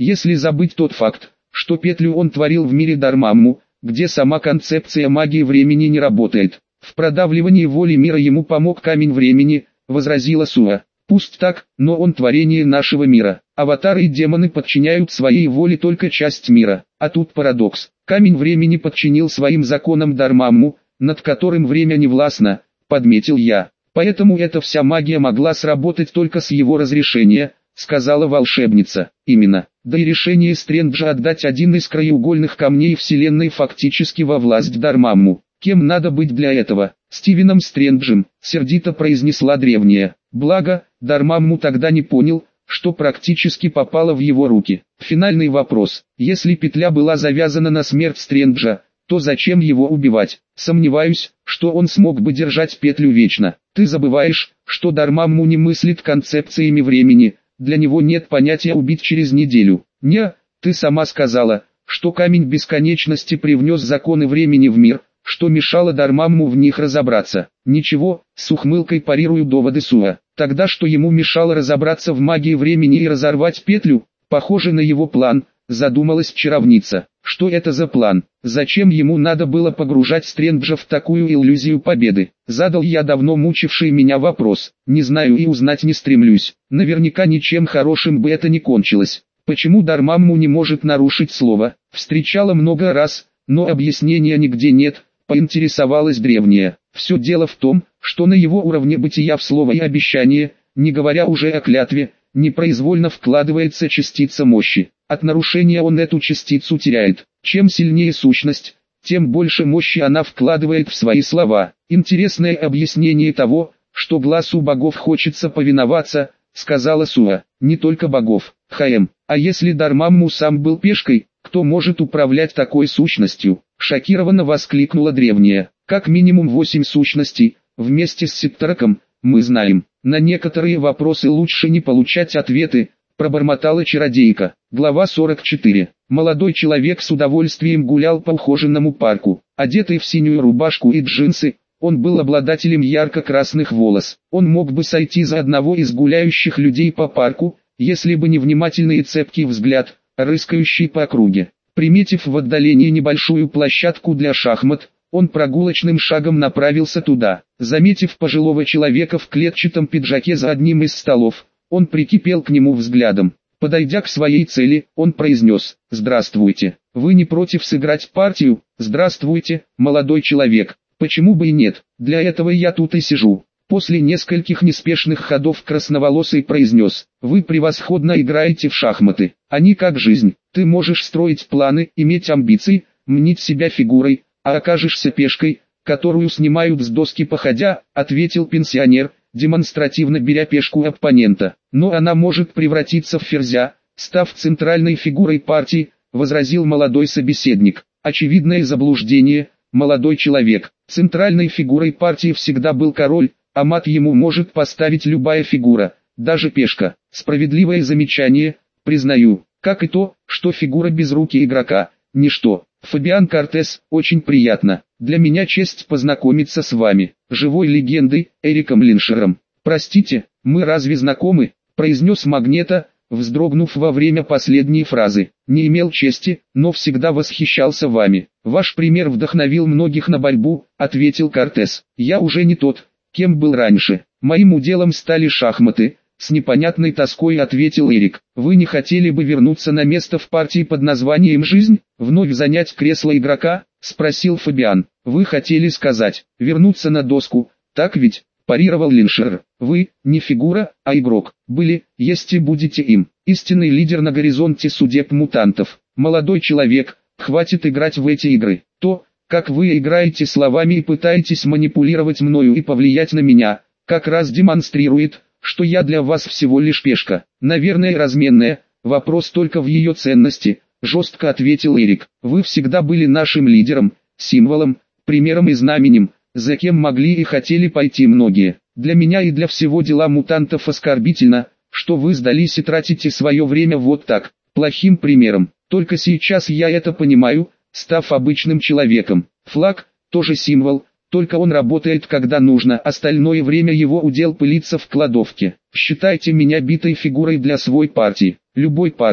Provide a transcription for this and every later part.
Если забыть тот факт, что петлю он творил в мире Дармамму, где сама концепция магии времени не работает. В продавливании воли мира ему помог камень времени, возразила Суа. Пусть так, но он творение нашего мира. Аватары и демоны подчиняют своей воле только часть мира. А тут парадокс. Камень времени подчинил своим законам Дармамму, над которым время не властно, подметил я. Поэтому эта вся магия могла сработать только с его разрешения, сказала волшебница. Именно. Да и решение Стрэнджа отдать один из краеугольных камней Вселенной фактически во власть Дармамму. Кем надо быть для этого? Стивеном Стрэнджем, сердито произнесла древняя. Благо, Дармамму тогда не понял, что практически попало в его руки. Финальный вопрос. Если петля была завязана на смерть Стрэнджа, то зачем его убивать? Сомневаюсь, что он смог бы держать петлю вечно. Ты забываешь, что Дармамму не мыслит концепциями времени, для него нет понятия убить через неделю. Не, ты сама сказала, что камень бесконечности привнес законы времени в мир, что мешало Дармамму в них разобраться. Ничего, с ухмылкой парирую доводы Суа. Тогда что ему мешало разобраться в магии времени и разорвать петлю? Похоже на его план, задумалась чаровница. Что это за план? Зачем ему надо было погружать Стрэнджа в такую иллюзию победы? Задал я давно мучивший меня вопрос. Не знаю и узнать не стремлюсь. Наверняка ничем хорошим бы это не кончилось. Почему Дармамму не может нарушить слово? Встречала много раз, но объяснения нигде нет, поинтересовалась древняя. Все дело в том, что на его уровне бытия в слово и обещание, не говоря уже о клятве, непроизвольно вкладывается частица мощи. От нарушения он эту частицу теряет. Чем сильнее сущность, тем больше мощи она вкладывает в свои слова. Интересное объяснение того, что глазу богов хочется повиноваться, сказала Суа. Не только богов, а если Дармамму сам был пешкой, кто может управлять такой сущностью? Шокированно воскликнула древняя. Как минимум 8 сущностей, вместе с Септраком, мы знаем. На некоторые вопросы лучше не получать ответы, пробормотала чародейка. Глава 44. Молодой человек с удовольствием гулял по ухоженному парку. Одетый в синюю рубашку и джинсы, он был обладателем ярко-красных волос. Он мог бы сойти за одного из гуляющих людей по парку, если бы не внимательный и цепкий взгляд, рыскающий по округе. Приметив в отдалении небольшую площадку для шахмат, он прогулочным шагом направился туда. Заметив пожилого человека в клетчатом пиджаке за одним из столов, он прикипел к нему взглядом. Подойдя к своей цели, он произнес: «Здравствуйте, вы не против сыграть партию?» «Здравствуйте, молодой человек, почему бы и нет, для этого я тут и сижу». После нескольких неспешных ходов красноволосый произнес: «Вы превосходно играете в шахматы, они как жизнь, ты можешь строить планы, иметь амбиции, мнить себя фигурой, а окажешься пешкой, которую снимают с доски походя», ответил пенсионер, демонстративно беря пешку оппонента. «Но она может превратиться в ферзя, став центральной фигурой партии», возразил молодой собеседник. «Очевидное заблуждение, молодой человек. Центральной фигурой партии всегда был король, а мат ему может поставить любая фигура, даже пешка. Справедливое замечание, признаю, как и то, что фигура без руки игрока – ничто. Фабиан Кортес, очень приятно. Для меня честь познакомиться с вами, живой легендой, Эриком Линшером. Простите, мы разве знакомы?» – произнес Магнето, вздрогнув во время последней фразы. «Не имел чести, но всегда восхищался вами. Ваш пример вдохновил многих на борьбу», – ответил Кортес. «Я уже не тот, кем был раньше. Моим уделом стали шахматы», — с непонятной тоской ответил Эрик. «Вы не хотели бы вернуться на место в партии под названием «Жизнь», вновь занять кресло игрока?» — спросил Фабиан. «Вы хотели сказать, вернуться на доску, так ведь?» — парировал Линшер. «Вы, не фигура, а игрок, были, есть и будете им. Истинный лидер на горизонте судеб мутантов. Молодой человек, хватит играть в эти игры. То, как вы играете словами и пытаетесь манипулировать мною и повлиять на меня, как раз демонстрирует, что я для вас всего лишь пешка. Наверное, разменная, вопрос только в ее ценности», — жестко ответил Эрик. «Вы всегда были нашим лидером, символом, примером и знаменем, за кем могли и хотели пойти многие. Для меня и для всего дела мутантов оскорбительно, что вы сдались и тратите свое время вот так, плохим примером. Только сейчас я это понимаю, став обычным человеком. Флаг – тоже символ, только он работает когда нужно, остальное время его удел пылиться в кладовке. Считайте меня битой фигурой для своей партии, любой партии.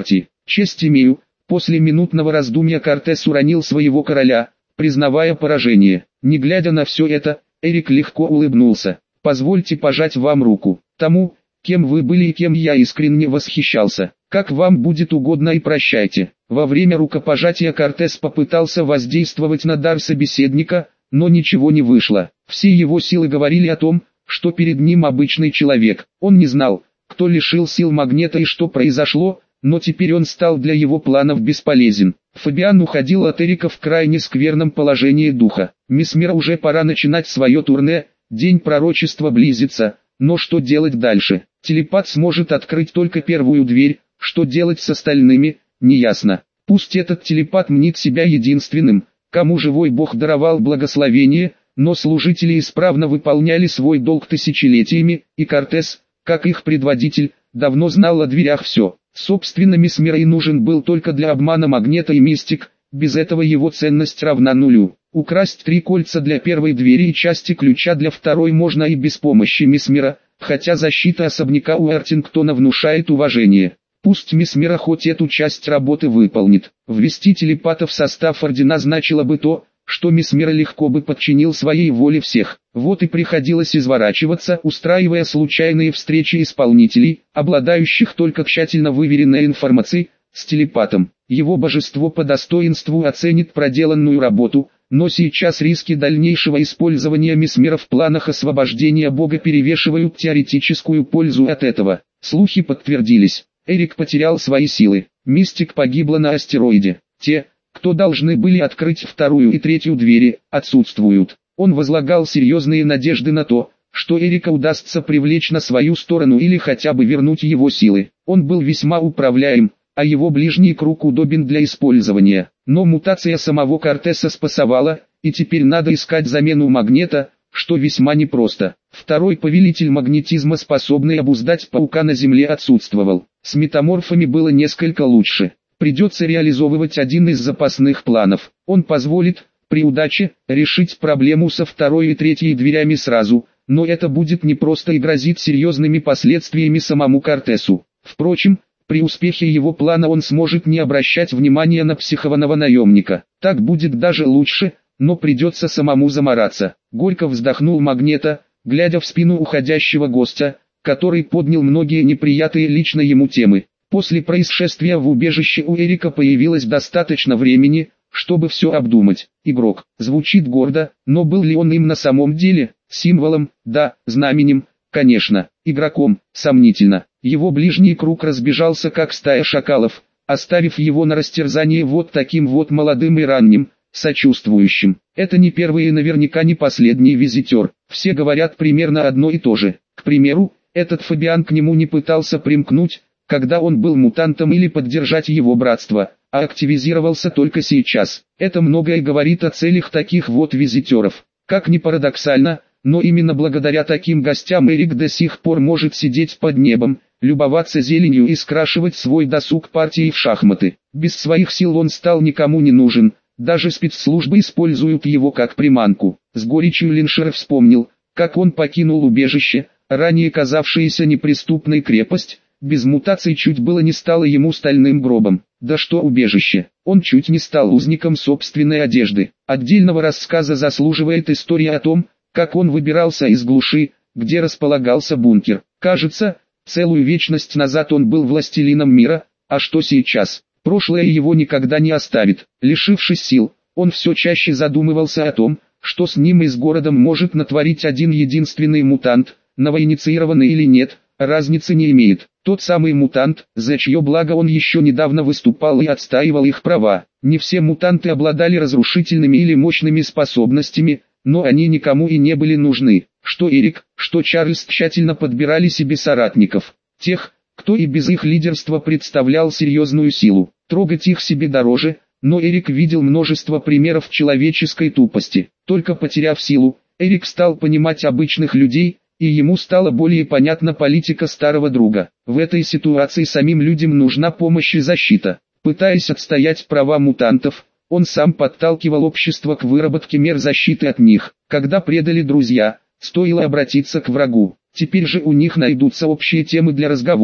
Честь имею. После минутного раздумья Кортес уронил своего короля, признавая поражение. Не глядя на все это, Эрик легко улыбнулся. Позвольте пожать вам руку. Тому, кем вы были и кем я искренне восхищался. Как вам будет угодно и прощайте. Во время рукопожатия Кортес попытался воздействовать на дар собеседника, но ничего не вышло. Все его силы говорили о том, что перед ним обычный человек. Он не знал, кто лишил сил магнета и что произошло, но теперь он стал для его планов бесполезен. Фабиан уходил от Эрика в крайне скверном положении духа. Месмер уже пора начинать свое турне, день пророчества близится, но что делать дальше? Телепат сможет открыть только первую дверь, что делать с остальными, неясно. Пусть этот телепат мнит себя единственным, кому живой бог даровал благословение, но служители исправно выполняли свой долг тысячелетиями, и Кортес, как их предводитель, давно знал о дверях все. Собственно, Месмер и нужен был только для обмана магнета и мистик, без этого его ценность равна нулю. Украсть 3 кольца для первой двери и части ключа для второй можно и без помощи Месмера, хотя защита особняка Уэртингтона внушает уважение. Пусть Месмера хоть эту часть работы выполнит. Ввести телепата в состав ордена значило бы то, что Месмер легко бы подчинил своей воле всех. Вот и приходилось изворачиваться, устраивая случайные встречи исполнителей, обладающих только тщательно выверенной информацией, с телепатом. Его божество по достоинству оценит проделанную работу, но сейчас риски дальнейшего использования Месмера в планах освобождения бога перевешивают теоретическую пользу от этого. Слухи подтвердились. Эрик потерял свои силы. Мистик погибла на астероиде. Те, кто должны были открыть вторую и третью двери, отсутствуют. Он возлагал серьезные надежды на то, что Эрика удастся привлечь на свою сторону или хотя бы вернуть его силы. Он был весьма управляем, а его ближний круг удобен для использования. Но мутация самого Кортеса спасовала, и теперь надо искать замену магнета, что весьма непросто. Второй повелитель магнетизма, способный обуздать паука на Земле, отсутствовал. С метаморфами было несколько лучше. Придется реализовывать один из запасных планов. Он позволит, при удаче, решить проблему со второй и третьей дверями сразу, но это будет непросто и грозит серьезными последствиями самому Кортесу. Впрочем, при успехе его плана он сможет не обращать внимания на психованного наемника. Так будет даже лучше, но придется самому замораться. Горько вздохнул Магнета, глядя в спину уходящего гостя, который поднял многие неприятные лично ему темы. После происшествия в убежище у Эрика появилось достаточно времени, чтобы все обдумать. Игрок. Звучит гордо, но был ли он им на самом деле? Символом, да, знаменем, конечно. Игроком, сомнительно. Его ближний круг разбежался как стая шакалов, оставив его на растерзание вот таким вот молодым и ранним, сочувствующим. Это не первый и наверняка не последний визитер. Все говорят примерно одно и то же. К примеру, этот Фабиан к нему не пытался примкнуть, когда он был мутантом, или поддержать его братство, а активизировался только сейчас. Это многое говорит о целях таких вот визитеров. Как ни парадоксально, но именно благодаря таким гостям Эрик до сих пор может сидеть под небом, любоваться зеленью и скрашивать свой досуг партией в шахматы. Без своих сил он стал никому не нужен, даже спецслужбы используют его как приманку. С горечью Линшер вспомнил, как он покинул убежище, ранее казавшаяся неприступной крепость, без мутаций чуть было не стало ему стальным гробом. Да что убежище, он чуть не стал узником собственной одежды. Отдельного рассказа заслуживает история о том, как он выбирался из глуши, где располагался бункер. Кажется, целую вечность назад он был властелином мира, а что сейчас? Прошлое его никогда не оставит. Лишившись сил, он все чаще задумывался о том, что с ним и с городом может натворить один единственный мутант, новоинициированный или нет, разницы не имеет. Тот самый мутант, за чье благо он еще недавно выступал и отстаивал их права. Не все мутанты обладали разрушительными или мощными способностями, но они никому и не были нужны. Что Эрик, что Чарльз тщательно подбирали себе соратников. Тех, кто и без их лидерства представлял серьезную силу. Трогать их себе дороже, но Эрик видел множество примеров человеческой тупости. Только потеряв силу, Эрик стал понимать обычных людей, и ему стала более понятна политика старого друга. В этой ситуации самим людям нужна помощь и защита. Пытаясь отстоять права мутантов, он сам подталкивал общество к выработке мер защиты от них. Когда предали друзья, стоило обратиться к врагу. Теперь же у них найдутся общие темы для разговора.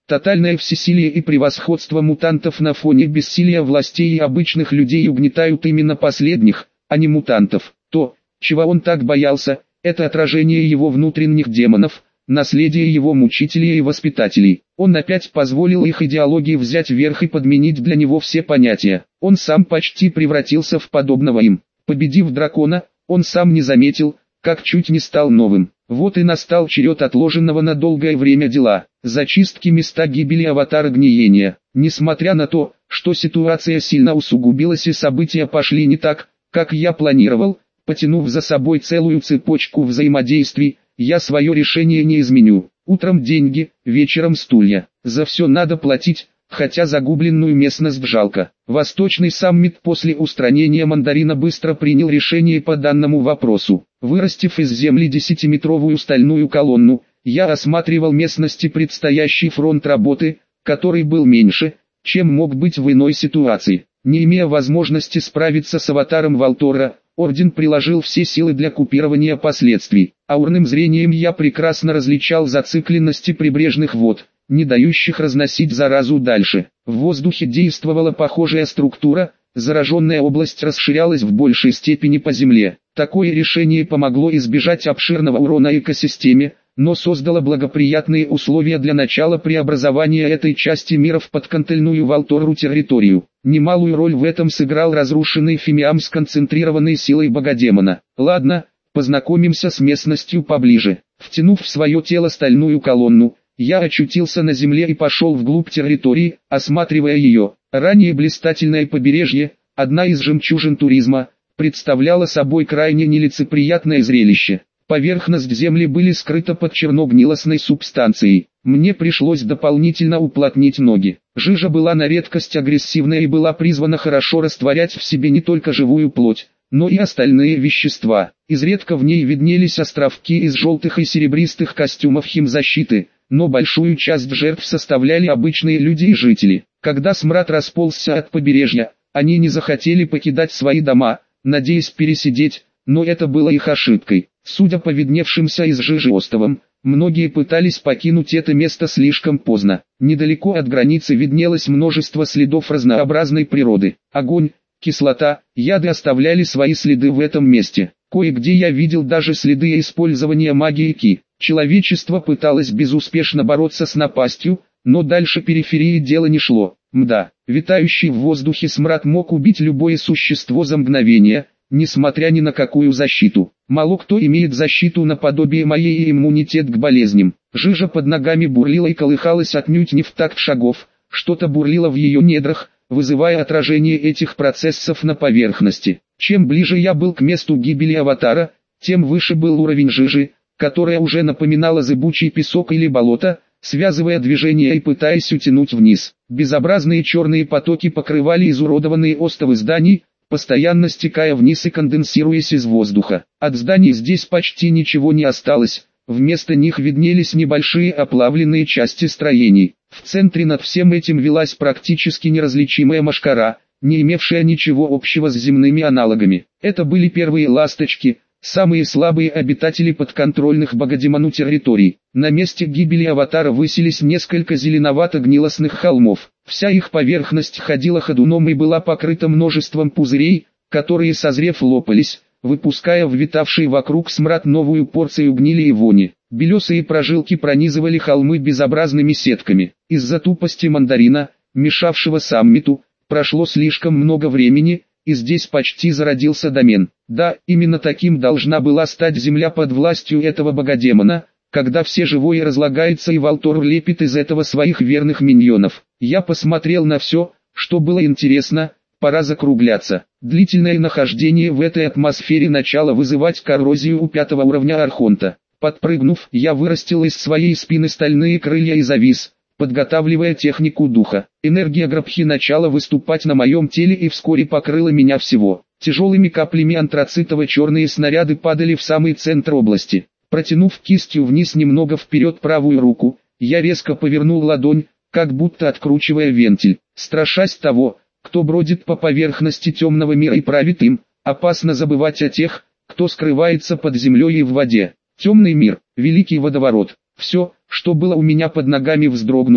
Тотальное всесилие и превосходство мутантов на фоне бессилия властей и обычных людей угнетают именно последних, а не мутантов. То, чего он так боялся, это отражение его внутренних демонов, наследие его мучителей и воспитателей. Он опять позволил их идеологии взять верх и подменить для него все понятия. Он сам почти превратился в подобного им. Победив дракона, он сам не заметил, как чуть не стал новым. Вот и настал черед отложенного на долгое время дела, зачистки места гибели аватара гниения. Несмотря на то, что ситуация сильно усугубилась и события пошли не так, как я планировал, потянув за собой целую цепочку взаимодействий, я свое решение не изменю. Утром деньги, вечером стулья. За все надо платить, хотя загубленную местность жалко. Восточный саммит после устранения мандарина быстро принял решение по данному вопросу. Вырастив из земли 10-метровую стальную колонну, я осматривал местности предстоящий фронт работы, который был меньше, чем мог быть в иной ситуации. Не имея возможности справиться с аватаром Валтора, Орден приложил все силы для купирования последствий. Аурным зрением я прекрасно различал зацикленности прибрежных вод, не дающих разносить заразу дальше. В воздухе действовала похожая структура, зараженная область расширялась в большей степени по земле. Такое решение помогло избежать обширного урона экосистеме, но создало благоприятные условия для начала преобразования этой части мира в подконтрольную Валтору территорию. Немалую роль в этом сыграл разрушенный фимиам с концентрированной силой богодемона. Ладно, познакомимся с местностью поближе. Втянув в свое тело стальную колонну, я очутился на земле и пошел вглубь территории, осматривая ее. Ранее блистательное побережье, одна из жемчужин туризма, представляло собой крайне нелицеприятное зрелище. Поверхность земли были скрыта под черногнилостной субстанцией. Мне пришлось дополнительно уплотнить ноги. Жижа была на редкость агрессивная и была призвана хорошо растворять в себе не только живую плоть, но и остальные вещества. Изредка в ней виднелись островки из желтых и серебристых костюмов химзащиты, но большую часть жертв составляли обычные люди и жители. Когда смрад расползся от побережья, они не захотели покидать свои дома, надеясь пересидеть, но это было их ошибкой. Судя по видневшимся из жижи остовам, многие пытались покинуть это место слишком поздно. Недалеко от границы виднелось множество следов разнообразной природы. Огонь, кислота, яды оставляли свои следы в этом месте. Кое-где я видел даже следы использования магии Ки. Человечество пыталось безуспешно бороться с напастью, но дальше периферии дело не шло. Мда, витающий в воздухе смрад мог убить любое существо за мгновение, несмотря ни на какую защиту. Мало кто имеет защиту наподобие моей и иммунитет к болезням. Жижа под ногами бурлила и колыхалась отнюдь не в такт шагов, что-то бурлило в ее недрах, вызывая отражение этих процессов на поверхности. Чем ближе я был к месту гибели аватара, тем выше был уровень жижи, которая уже напоминала зыбучий песок или болото, связывая движение и пытаясь утянуть вниз. Безобразные черные потоки покрывали изуродованные остовы зданий, постоянно стекая вниз и конденсируясь из воздуха. От зданий здесь почти ничего не осталось, вместо них виднелись небольшие оплавленные части строений. В центре над всем этим велась практически неразличимая мошкара, не имевшая ничего общего с земными аналогами. Это были первые ласточки, самые слабые обитатели подконтрольных богодемону территорий. На месте гибели аватара высились несколько зеленовато-гнилостных холмов. Вся их поверхность ходила ходуном и была покрыта множеством пузырей, которые, созрев, лопались, выпуская в витавший вокруг смрад новую порцию гнили и вони. Белесые прожилки пронизывали холмы безобразными сетками. Из-за тупости мандарина, мешавшего саммиту, прошло слишком много времени, и здесь почти зародился домен. Да, именно таким должна была стать земля под властью этого богодемона, когда все живое разлагается и Валтор лепит из этого своих верных миньонов. Я посмотрел на все, что было интересно, пора закругляться. Длительное нахождение в этой атмосфере начало вызывать коррозию у 5-го уровня Архонта. Подпрыгнув, я вырастил из своей спины стальные крылья и завис, подготавливая технику духа. Энергия Грабхи начала выступать на моем теле и вскоре покрыла меня всего. Тяжелыми каплями антрацитово-черные снаряды падали в самый центр области. Протянув кистью вниз немного вперед правую руку, я резко повернул ладонь, как будто откручивая вентиль. Страшась того, кто бродит по поверхности темного мира и правит им, опасно забывать о тех, кто скрывается под землей и в воде. Темный мир, великий водоворот. Все, что было у меня под ногами, вздрогнуло,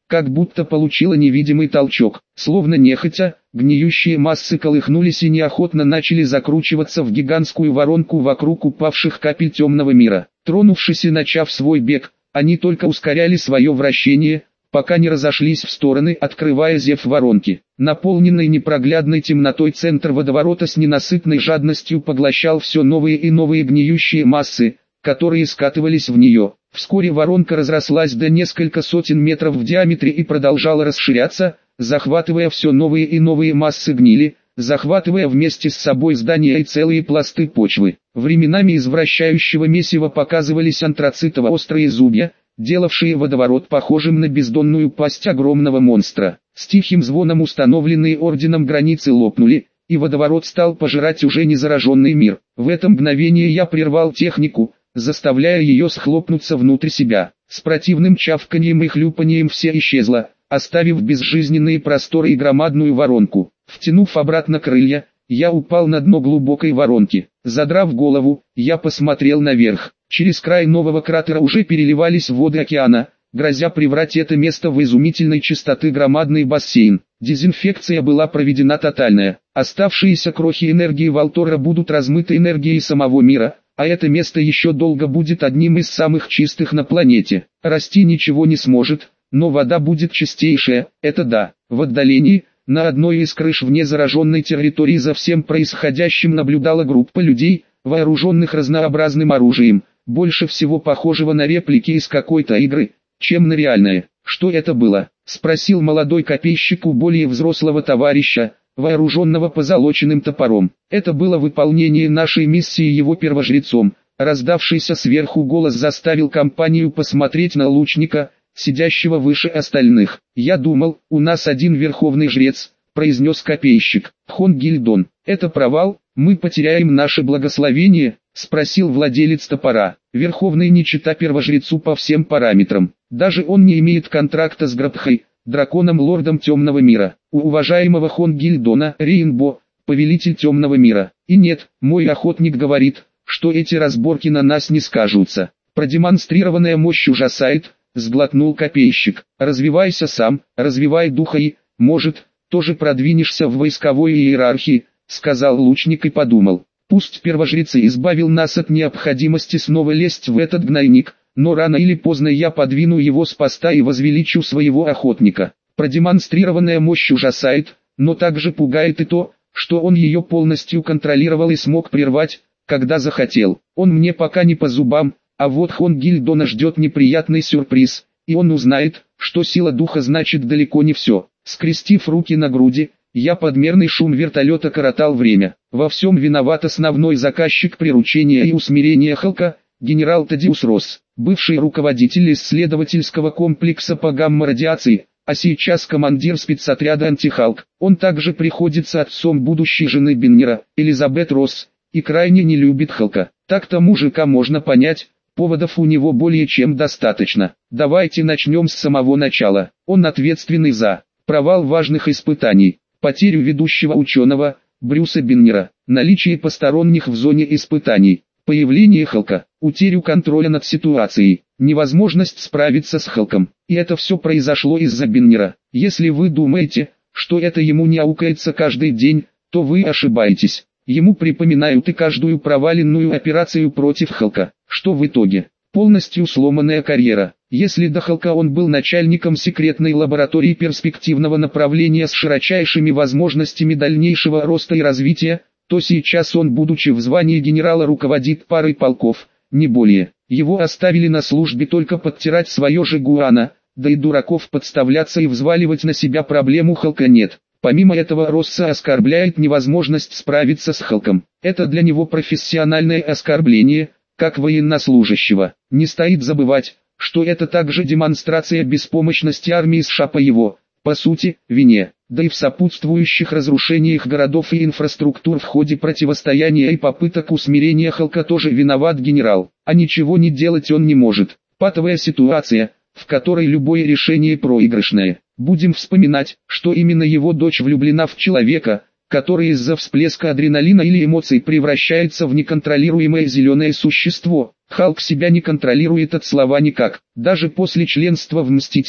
как будто получила невидимый толчок. Словно нехотя, гниющие массы колыхнулись и неохотно начали закручиваться в гигантскую воронку вокруг упавших капель темного мира. Тронувшись и начав свой бег, они только ускоряли свое вращение, пока не разошлись в стороны, открывая зев воронки. Наполненный непроглядной темнотой центр водоворота с ненасытной жадностью поглощал все новые и новые гниющие массы, которые скатывались в нее. Вскоре воронка разрослась до несколько сотен метров в диаметре и продолжала расширяться, захватывая все новые и новые массы гнили, захватывая вместе с собой здания и целые пласты почвы. Временами из вращающего месива показывались антрацитово-острые зубья, делавшие водоворот похожим на бездонную пасть огромного монстра. С тихим звоном установленные орденом границы лопнули, и водоворот стал пожирать уже не зараженный мир. В это мгновение я прервал технику, заставляя ее схлопнуться внутрь себя. С противным чавканьем и хлюпаньем все исчезло, оставив безжизненные просторы и громадную воронку. Втянув обратно крылья, я упал на дно глубокой воронки. Задрав голову, я посмотрел наверх. Через край нового кратера уже переливались воды океана, грозя превратить это место в изумительной чистоты громадный бассейн. Дезинфекция была проведена тотальная. Оставшиеся крохи энергии Валтора будут размыты энергией самого мира, а это место еще долго будет одним из самых чистых на планете. Расти ничего не сможет, но вода будет чистейшая, это да. В отдалении, на одной из крыш вне зараженной территории за всем происходящим наблюдала группа людей, вооруженных разнообразным оружием, больше всего похожего на реплики из какой-то игры, чем на реальное. «Что это было?» – спросил молодой копейщик у более взрослого товарища, вооруженного позолоченным топором. «Это было выполнение нашей миссии его первожрецом». Раздавшийся сверху голос заставил компанию посмотреть на лучника, сидящего выше остальных. «Я думал, у нас один верховный жрец», — произнес копейщик. «Хон Гильдон, это провал, мы потеряем наше благословение?» — спросил владелец топора. «Верховный не чета первожрецу по всем параметрам. Даже он не имеет контракта с Грабхой, драконом-лордом темного мира. У уважаемого Хон Гильдона Рейнбо, повелитель темного мира. И нет, мой охотник говорит, что эти разборки на нас не скажутся. Продемонстрированная мощь ужасает», — сглотнул копейщик. «Развивайся сам, развивай духа и, может, тоже продвинешься в войсковой иерархии», — сказал лучник и подумал. «Пусть первожрецы избавил нас от необходимости снова лезть в этот гнойник, но рано или поздно я подвину его с поста и возвеличу своего охотника». Продемонстрированная мощь ужасает, но также пугает и то, что он ее полностью контролировал и смог прервать, когда захотел. Он мне пока не по зубам, а вот Хон Гильдона ждет неприятный сюрприз, и он узнает, что сила духа значит далеко не все. Скрестив руки на груди, я под мерный шум вертолета коротал время. Во всем виноват основной заказчик приручения и усмирения Халка, генерал Тадиус Росс, бывший руководитель исследовательского комплекса по гамма-радиации, а сейчас командир спецотряда «Антихалк». Он также приходится отцом будущей жены Беннера, Элизабет Росс, и крайне не любит Халка. Так-то мужика можно понять, поводов у него более чем достаточно. Давайте начнем с самого начала. Он ответственный за провал важных испытаний, потерю ведущего ученого, Брюса Беннера, наличие посторонних в зоне испытаний, появление Халка, утерю контроля над ситуацией, невозможность справиться с Халком. И это все произошло из-за Беннера. Если вы думаете, что это ему не аукается каждый день, то вы ошибаетесь. Ему припоминают и каждую проваленную операцию против Халка, что в итоге полностью сломанная карьера. Если до Халка он был начальником секретной лаборатории перспективного направления с широчайшими возможностями дальнейшего роста и развития, то сейчас он, будучи в звании генерала, руководит парой полков, не более. Его оставили на службе только подтирать свое же гуано, да и дураков подставляться и взваливать на себя проблему Халка нет. Помимо этого Росса оскорбляет невозможность справиться с Халком. Это для него профессиональное оскорбление, как военнослужащего. Не стоит забывать, что это также демонстрация беспомощности армии США по его, по сути, вине. Да и в сопутствующих разрушениях городов и инфраструктур в ходе противостояния и попыток усмирения Халка тоже виноват генерал. А ничего не делать он не может. Патовая ситуация, в которой любое решение проигрышное. Будем вспоминать, что именно его дочь влюблена в человека, который из-за всплеска адреналина или эмоций превращается в неконтролируемое зеленое существо. Халк себя не контролирует от слова никак. Даже после членства в Мстителях,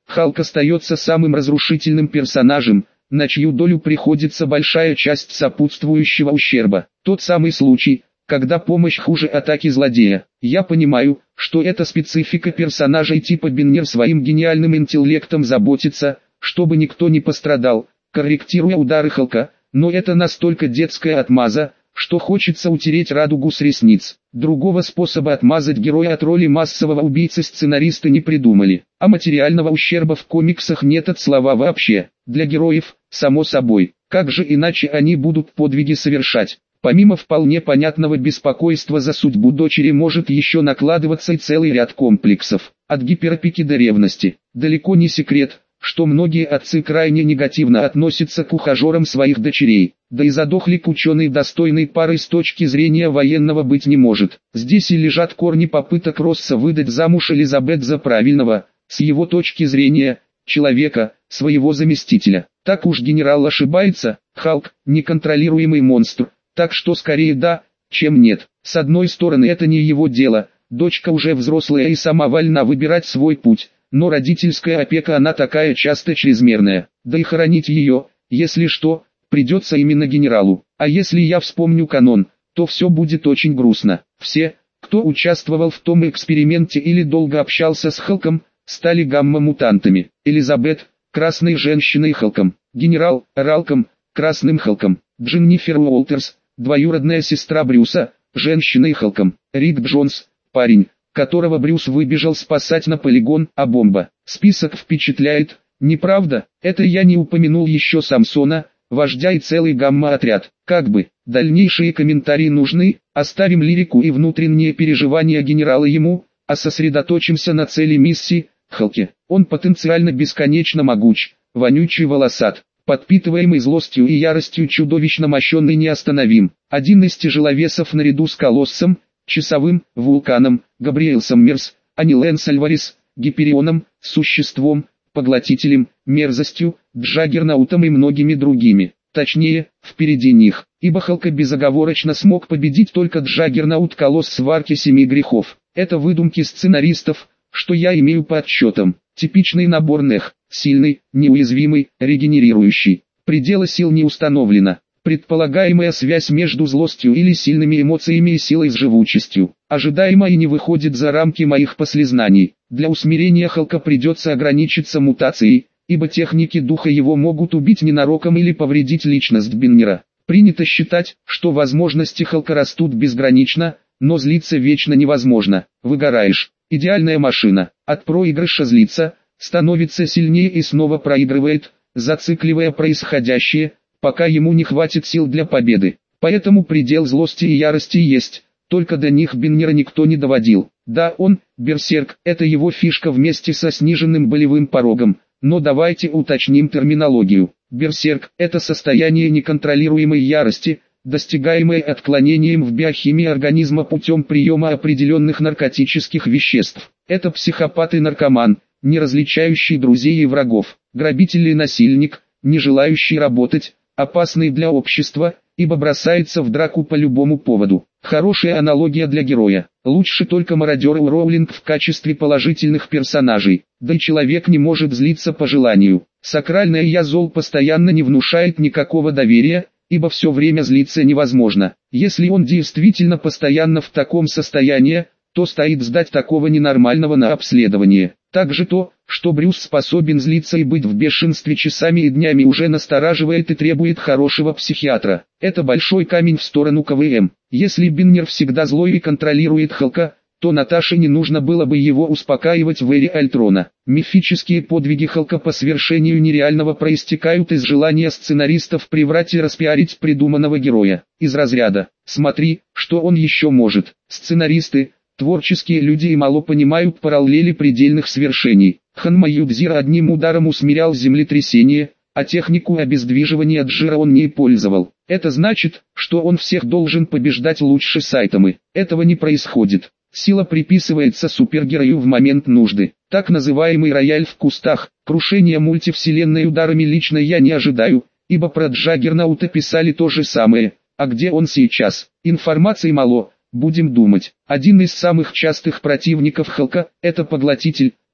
Халк остается самым разрушительным персонажем, на чью долю приходится большая часть сопутствующего ущерба. Тот самый случай, когда помощь хуже атаки злодея. Я понимаю, что это специфика персонажей типа Биннер своим гениальным интеллектом заботится, чтобы никто не пострадал, корректируя удары Халка, но это настолько детская отмаза, что хочется утереть радугу с ресниц. Другого способа отмазать героя от роли массового убийцы сценаристы не придумали. А материального ущерба в комиксах нет от слова вообще. Для героев, само собой, как же иначе они будут подвиги совершать? Помимо вполне понятного беспокойства за судьбу дочери может еще накладываться и целый ряд комплексов. От гиперопеки до ревности. Далеко не секрет, что многие отцы крайне негативно относятся к ухажерам своих дочерей. Да и задохлик ученый достойной пары с точки зрения военного быть не может. Здесь и лежат корни попыток Росса выдать замуж Элизабет за правильного, с его точки зрения, человека, своего заместителя. Так уж генерал ошибается, Халк – неконтролируемый монстр, так что скорее да, чем нет. С одной стороны это не его дело, дочка уже взрослая и сама вольна выбирать свой путь. Но родительская опека она такая часто чрезмерная, да и хоронить ее, если что, придется именно генералу. А если я вспомню канон, то все будет очень грустно. Все, кто участвовал в том эксперименте или долго общался с Халком, стали гамма-мутантами. Элизабет – красной женщиной Халком, генерал – Ралком, красным Халком, Дженнифер Уолтерс – двоюродная сестра Брюса, женщиной Халком, Рик Джонс – парень, которого Брюс выбежал спасать на полигон, а бомба. Список впечатляет, не правда? Это я не упомянул еще Самсона, вождя и целый гамма-отряд. Как бы, дальнейшие комментарии нужны, оставим лирику и внутренние переживания генерала ему, а сосредоточимся на цели миссии, Халке. Он потенциально бесконечно могуч, вонючий волосат, подпитываемый злостью и яростью чудовищно мощенный неостановим. Один из тяжеловесов наряду с Колоссом, Часовым, Вулканом, Габриэлсом Мерс, Анилэнс Альварес, Гиперионом, Существом, Поглотителем, Мерзостью, Джаггернаутом и многими другими. Точнее, впереди них, ибо Халка безоговорочно смог победить только Джаггернаут Колосс в арке 7 грехов. Это выдумки сценаристов, что я имею по отчетам. Типичный набор нех, сильный, неуязвимый, регенерирующий. Предела сил не установлено. Предполагаемая связь между злостью или сильными эмоциями и силой с живучестью, ожидаемо и не выходит за рамки моих послизнаний. Для усмирения Халка придется ограничиться мутацией, ибо техники духа его могут убить ненароком или повредить личность Биннера. Принято считать, что возможности Халка растут безгранично, но злиться вечно невозможно. Выгораешь. Идеальная машина. От проигрыша злится, становится сильнее и снова проигрывает, зацикливая происходящее, пока ему не хватит сил для победы. Поэтому предел злости и ярости есть, только до них Биннера никто не доводил. Да, он, берсерк, это его фишка вместе со сниженным болевым порогом, но давайте уточним терминологию. Берсерк – это состояние неконтролируемой ярости, достигаемое отклонением в биохимии организма путем приема определенных наркотических веществ. Это психопат и наркоман, не различающий друзей и врагов, грабитель и насильник, не желающий работать, опасный для общества, ибо бросается в драку по любому поводу. Хорошая аналогия для героя. Лучше только мародеры у Роулинг в качестве положительных персонажей. Да и человек не может злиться по желанию. Сакральное я зол постоянно не внушает никакого доверия, ибо все время злиться невозможно. Если он действительно постоянно в таком состоянии, то стоит ждать такого ненормального на обследование. Также то, что Брюс способен злиться и быть в бешенстве часами и днями, уже настораживает и требует хорошего психиатра. Это большой камень в сторону КВМ. Если Биннер всегда злой и контролирует Халка, то Наташе не нужно было бы его успокаивать в эре Альтрона. Мифические подвиги Халка по свершению нереального проистекают из желания сценаристов приврать и распиарить придуманного героя. Из разряда «смотри, что он еще может». Сценаристы, творческие люди и мало понимают параллели предельных свершений. Ханма Юдзира одним ударом усмирял землетрясение, а технику обездвиживания Джира он не пользовал. Это значит, что он всех должен побеждать лучше Сайтамы. Этого не происходит. Сила приписывается супергерою в момент нужды. Так называемый рояль в кустах, крушение мультивселенной ударами лично я не ожидаю, ибо про Джаггернаута писали то же самое. А где он сейчас? Информации мало. Будем думать. Один из самых частых противников Халка – это Поглотитель,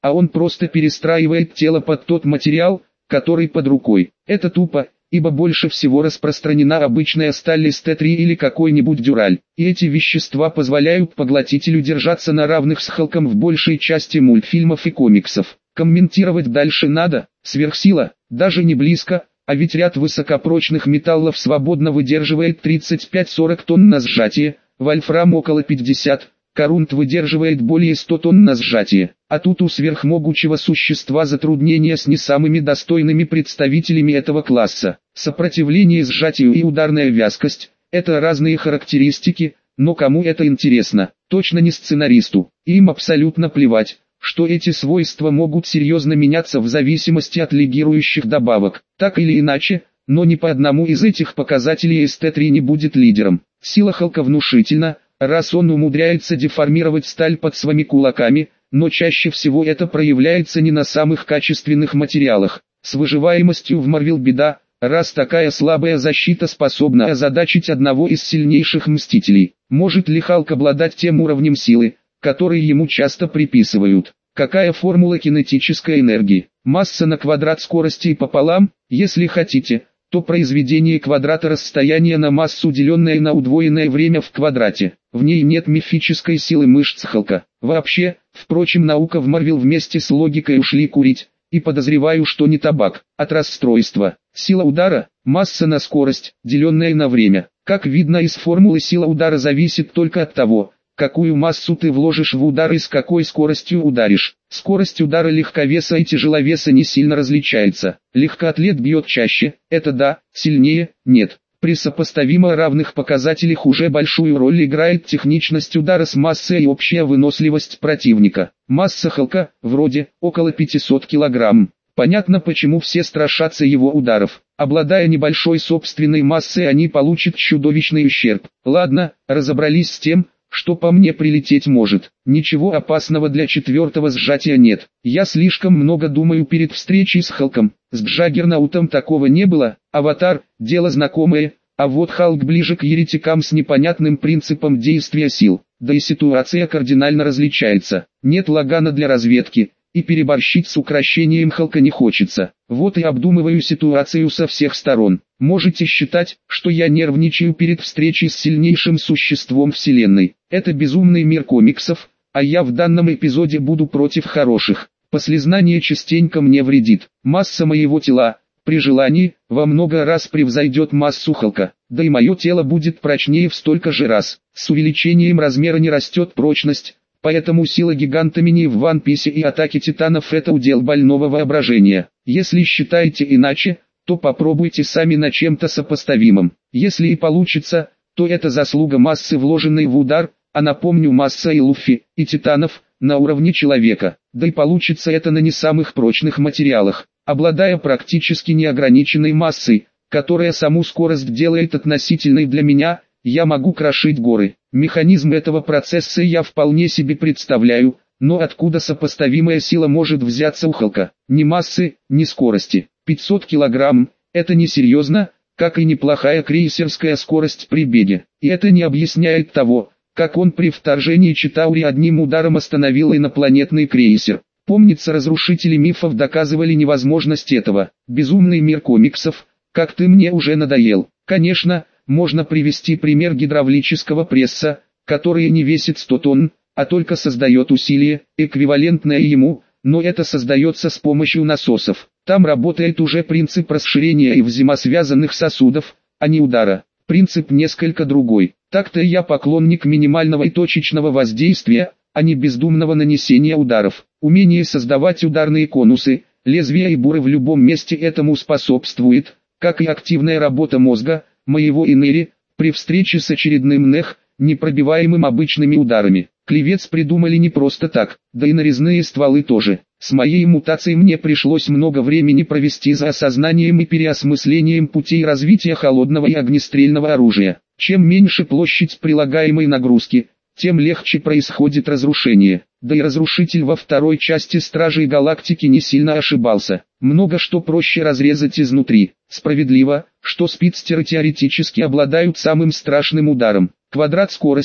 а он просто перестраивает тело под тот материал, который под рукой. Это тупо, ибо больше всего распространена обычная сталь Т3 или какой-нибудь дюраль, и эти вещества позволяют поглотителю держаться на равных с Халком в большей части мультфильмов и комиксов. Комментировать дальше надо, сверхсила, даже не близко, а ведь ряд высокопрочных металлов свободно выдерживает 35-40 тонн на сжатие, вольфрам около 50, корунт выдерживает более 100 тонн на сжатие, а тут у сверхмогучего существа затруднения с не самыми достойными представителями этого класса. Сопротивление сжатию и ударная вязкость – это разные характеристики, но кому это интересно? Точно не сценаристу. Им абсолютно плевать, что эти свойства могут серьезно меняться в зависимости от легирующих добавок. Так или иначе, но ни по одному из этих показателей СТ-3 не будет лидером. Сила Халка внушительна, раз он умудряется деформировать сталь под своими кулаками, но чаще всего это проявляется не на самых качественных материалах. С выживаемостью в Марвел беда, раз такая слабая защита способна озадачить одного из сильнейших Мстителей. Может ли Халк обладать тем уровнем силы, который ему часто приписывают? Какая формула кинетической энергии? Масса на квадрат скорости пополам, если хотите, то произведение квадрата расстояния на массу, деленное на удвоенное время в квадрате. В ней нет мифической силы мышц Халка. Вообще, впрочем, наука в Марвел вместе с логикой ушли курить, и подозреваю, что не табак, от расстройства. Сила удара, масса на скорость, деленная на время. Как видно из формулы, сила удара зависит только от того, какую массу ты вложишь в удар и с какой скоростью ударишь. Скорость удара легковеса и тяжеловеса не сильно различается. Легкоатлет бьет чаще, это да, сильнее, нет. При сопоставимо равных показателях уже большую роль играет техничность удара с массой и общая выносливость противника. Масса Халка, вроде, около 500 килограмм. Понятно, почему все страшатся его ударов. Обладая небольшой собственной массой, они получат чудовищный ущерб. Ладно, разобрались с тем, что по мне прилететь может. Ничего опасного для четвертого сжатия нет. Я слишком много думаю перед встречей с Халком. С Джаггернаутом такого не было. Аватар – дело знакомое, а вот Халк ближе к еретикам с непонятным принципом действия сил. Да и ситуация кардинально различается. Нет Лагана для разведки, и переборщить с укрощением Халка не хочется. Вот и обдумываю ситуацию со всех сторон. Можете считать, что я нервничаю перед встречей с сильнейшим существом вселенной. Это безумный мир комиксов, а я в данном эпизоде буду против хороших. Послезнание частенько мне вредит. Масса моего тела, при желании, во много раз превзойдет массу Халка. Да и мое тело будет прочнее в столько же раз. С увеличением размера не растет прочность. Поэтому сила гиганта мини в One Piece и атаки титанов — это удел больного воображения. Если считаете иначе, то попробуйте сами на чем-то сопоставимом. Если и получится, то это заслуга массы, вложенной в удар, а напомню, масса и Луффи, и титанов, на уровне человека. Да и получится это на не самых прочных материалах. Обладая практически неограниченной массой, которая саму скорость делает относительной для меня, я могу крошить горы. Механизм этого процесса я вполне себе представляю, но откуда сопоставимая сила может взяться у Халка? Ни массы, ни скорости. 500 килограмм – это несерьезно, как и неплохая крейсерская скорость при беге. И это не объясняет того, как он при вторжении Читаури одним ударом остановил инопланетный крейсер. Помнится, разрушители мифов доказывали невозможность этого. Безумный мир комиксов, как ты мне уже надоел. Конечно, можно привести пример гидравлического пресса, который не весит 100 тонн, а только создает усилие, эквивалентное ему, но это создается с помощью насосов. Там работает уже принцип расширения и взаимосвязанных сосудов, а не удара. Принцип несколько другой. Так-то я поклонник минимального и точечного воздействия, а не бездумного нанесения ударов. Умение создавать ударные конусы, лезвия и буры в любом месте этому способствует, как и активная работа мозга, моего Инери, при встрече с очередным нэх, непробиваемым обычными ударами. Клевец придумали не просто так, да и нарезные стволы тоже. С моей мутацией мне пришлось много времени провести за осознанием и переосмыслением путей развития холодного и огнестрельного оружия. Чем меньше площадь прилагаемой нагрузки, тем легче происходит разрушение. Да и разрушитель во второй части Стражей Галактики не сильно ошибался. Много что проще разрезать изнутри. Справедливо, что спидстеры теоретически обладают самым страшным ударом. Квадрат скорости,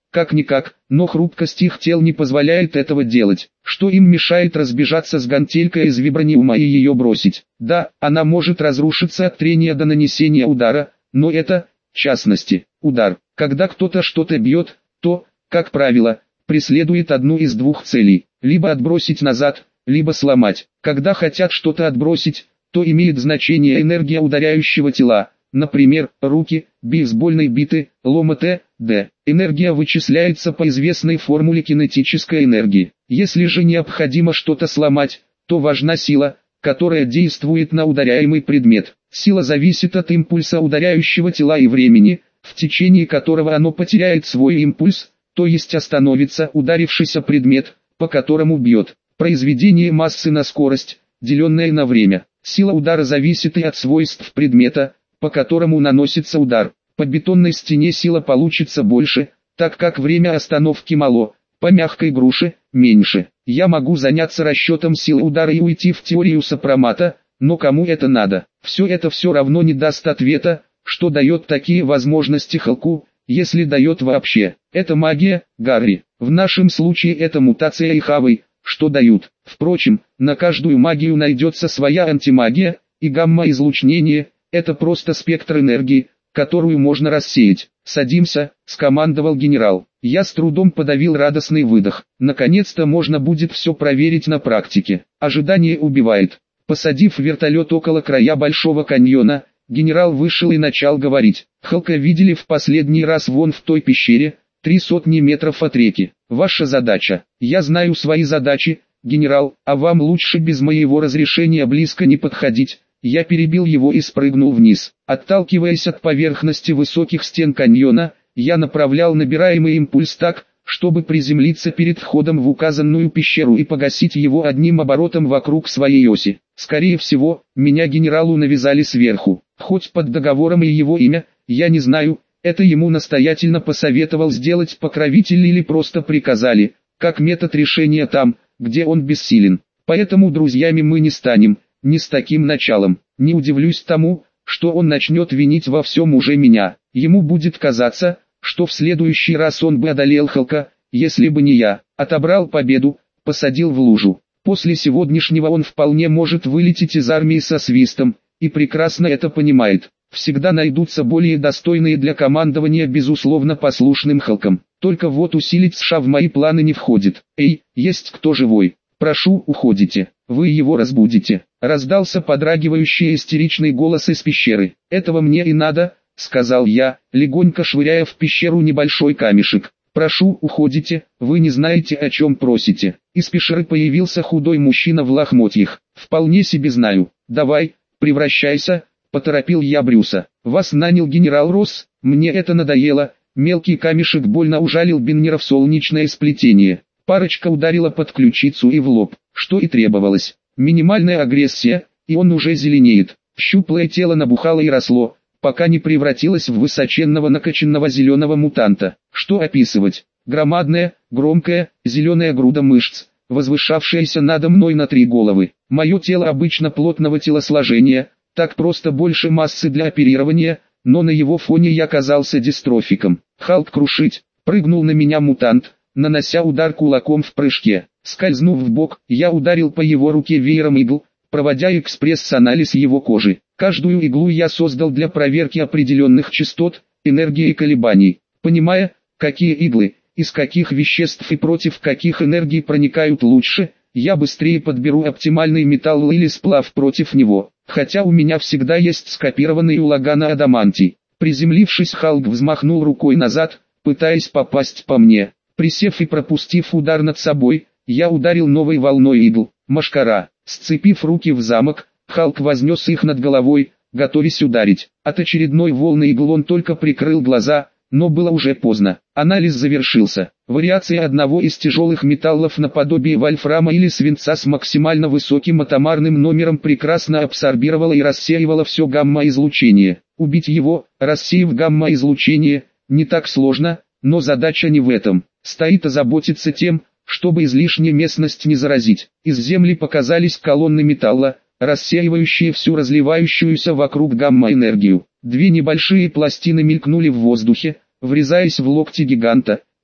как-никак, но хрупкость их тел не позволяет этого делать, что им мешает разбежаться с гантелькой из вибраниума и ее бросить. Да, она может разрушиться от трения до нанесения удара, но это, в частности, удар. Когда кто-то что-то бьет, то, как правило, преследует одну из двух целей: либо отбросить назад, либо сломать. Когда хотят что-то отбросить, то имеет значение энергия ударяющего тела, например, руки, бейсбольной биты, лома т.д. Энергия вычисляется по известной формуле кинетической энергии. Если же необходимо что-то сломать, то важна сила, которая действует на ударяемый предмет. Сила зависит от импульса ударяющего тела и времени, в течение которого оно потеряет свой импульс, то есть остановится ударившийся предмет, по которому бьет. Произведение массы на скорость, деленное на время. Сила удара зависит и от свойств предмета, по которому наносится удар. По бетонной стене сила получится больше, так как время остановки мало, по мягкой груше – меньше. Я могу заняться расчетом силы удара и уйти в теорию сопромата, но кому это надо? Все это все равно не даст ответа, что дает такие возможности Халку, если дает вообще. Это магия, Гарри. В нашем случае это мутация и хавы, что дают. Впрочем, на каждую магию найдется своя антимагия, и гамма-излучение – это просто спектр энергии, которую можно рассеять. «Садимся», – скомандовал генерал. Я с трудом подавил радостный выдох. Наконец-то можно будет все проверить на практике. Ожидание убивает. Посадив вертолет около края Большого каньона, генерал вышел и начал говорить. Халка видели в последний раз вон в той пещере, 300 метров от реки. Ваша задача. Я знаю свои задачи, генерал, а вам лучше без моего разрешения близко не подходить. Я перебил его и спрыгнул вниз. Отталкиваясь от поверхности высоких стен каньона, я направлял набираемый импульс так, чтобы приземлиться перед входом в указанную пещеру и погасить его одним оборотом вокруг своей оси. Скорее всего, меня генералу навязали сверху. Хоть под договором и его имя, я не знаю, это ему настоятельно посоветовал сделать покровитель или просто приказали, как метод решения там, где он бессилен. Поэтому друзьями мы не станем, не с таким началом. Не удивлюсь тому, что он начнет винить во всем уже меня. Ему будет казаться, что в следующий раз он бы одолел Халка, если бы не я. Отобрал победу, посадил в лужу. После сегодняшнего он вполне может вылететь из армии со свистом, и прекрасно это понимает. Всегда найдутся более достойные для командования безусловно послушным Халком. Только вот усилить США в мои планы не входит. «Эй, есть кто живой? Прошу, уходите, вы его разбудите». Раздался подрагивающий истеричный голос из пещеры. «Этого мне и надо», — сказал я, легонько швыряя в пещеру небольшой камешек. «Прошу, уходите, вы не знаете, о чем просите». Из пещеры появился худой мужчина в лохмотьях. «Вполне себе знаю. Давай, превращайся», — поторопил я Брюса. «Вас нанял генерал Росс, мне это надоело». Мелкий камешек больно ужалил Беннера в солнечное сплетение. Парочка ударила под ключицу и в лоб, что и требовалось. Минимальная агрессия, и он уже зеленеет. Щуплое тело набухало и росло, пока не превратилось в высоченного накачанного зеленого мутанта. Что описывать? Громадная, громкая, зеленая груда мышц, возвышавшаяся надо мной на 3 головы. Мое тело обычно плотного телосложения, так просто больше массы для оперирования, но на его фоне я казался дистрофиком. «Халк крушить!» — прыгнул на меня мутант, нанося удар кулаком в прыжке. Скользнув вбок, я ударил по его руке веером игл, проводя экспресс-анализ его кожи. Каждую иглу я создал для проверки определенных частот, энергии и колебаний. Понимая, какие иглы, из каких веществ и против каких энергий проникают лучше, я быстрее подберу оптимальный металл или сплав против него. Хотя у меня всегда есть скопированный у Лагана адамантий. Приземлившись, Халк взмахнул рукой назад, пытаясь попасть по мне. Присев и пропустив удар над собой, я ударил новой волной игл. Машкара. Сцепив руки в замок, Халк вознес их над головой, готовясь ударить. От очередной волны игл он только прикрыл глаза, но было уже поздно. Анализ завершился. Вариация одного из тяжелых металлов наподобие вольфрама или свинца с максимально высоким атомарным номером прекрасно абсорбировала и рассеивала все гамма-излучение. Убить его, рассеяв гамма-излучение, не так сложно, но задача не в этом. Стоит озаботиться тем, чтобы излишне местность не заразить. Из земли показались колонны металла, рассеивающие всю разливающуюся вокруг гамма-энергию. 2 небольшие пластины мелькнули в воздухе, врезаясь в локти гиганта,